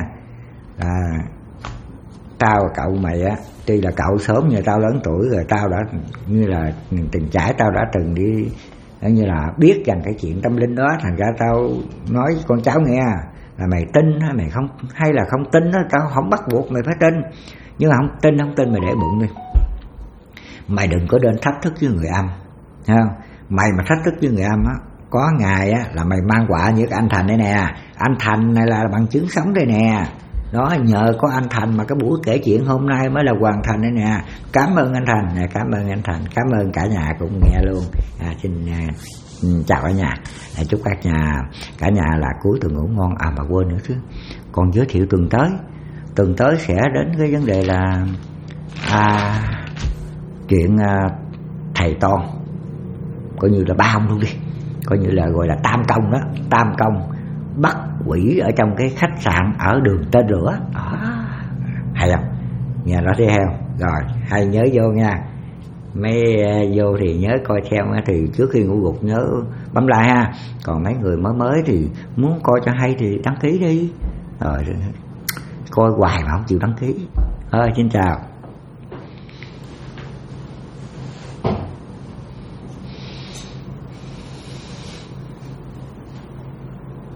tao và cậu mày á, tuy là cậu sớm như tao lớn tuổi rồi, tao đã như là từng trải, tao đã từng đi như là biết rằng cái chuyện tâm linh đó. Thành ra tao nói con cháu nghe, là mày tin mày không, hay là không tin đó, tao không bắt buộc mày phải tin, nhưng mà không tin mày để bụng đi. Mày đừng có đến thách thức với người âm, thấy không? Mày mà thách thức với người âm á, có ngày á là mày mang quả như cái anh Thành đây nè. Anh Thành này là bằng chứng sống đây nè. Đó, nhờ có anh Thành mà cái buổi kể chuyện hôm nay mới là hoàn thành đây nè. Cảm ơn anh Thành nè, cảm ơn anh Thành, cảm ơn cả nhà cũng nghe luôn. Xin chào cả nhà. Chúc cả nhà là cuối tuần ngủ ngon. Mà quên nữa chứ, còn giới thiệu tuần tới sẽ đến cái vấn đề là chuyện thầy Toan, coi như là ba ông luôn đi, coi như là gọi là tam công đó. Tam công bắt quỷ ở trong cái khách sạn ở đường Tên Lửa đó. Hay không? Nhà đó thấy không? Rồi hay nhớ vô nha. Mấy vô thì nhớ coi theo, thì trước khi ngủ gục nhớ bấm like ha. Còn mấy người mới thì muốn coi cho hay thì đăng ký đi. Rồi coi hoài mà không chịu đăng ký. Xin chào.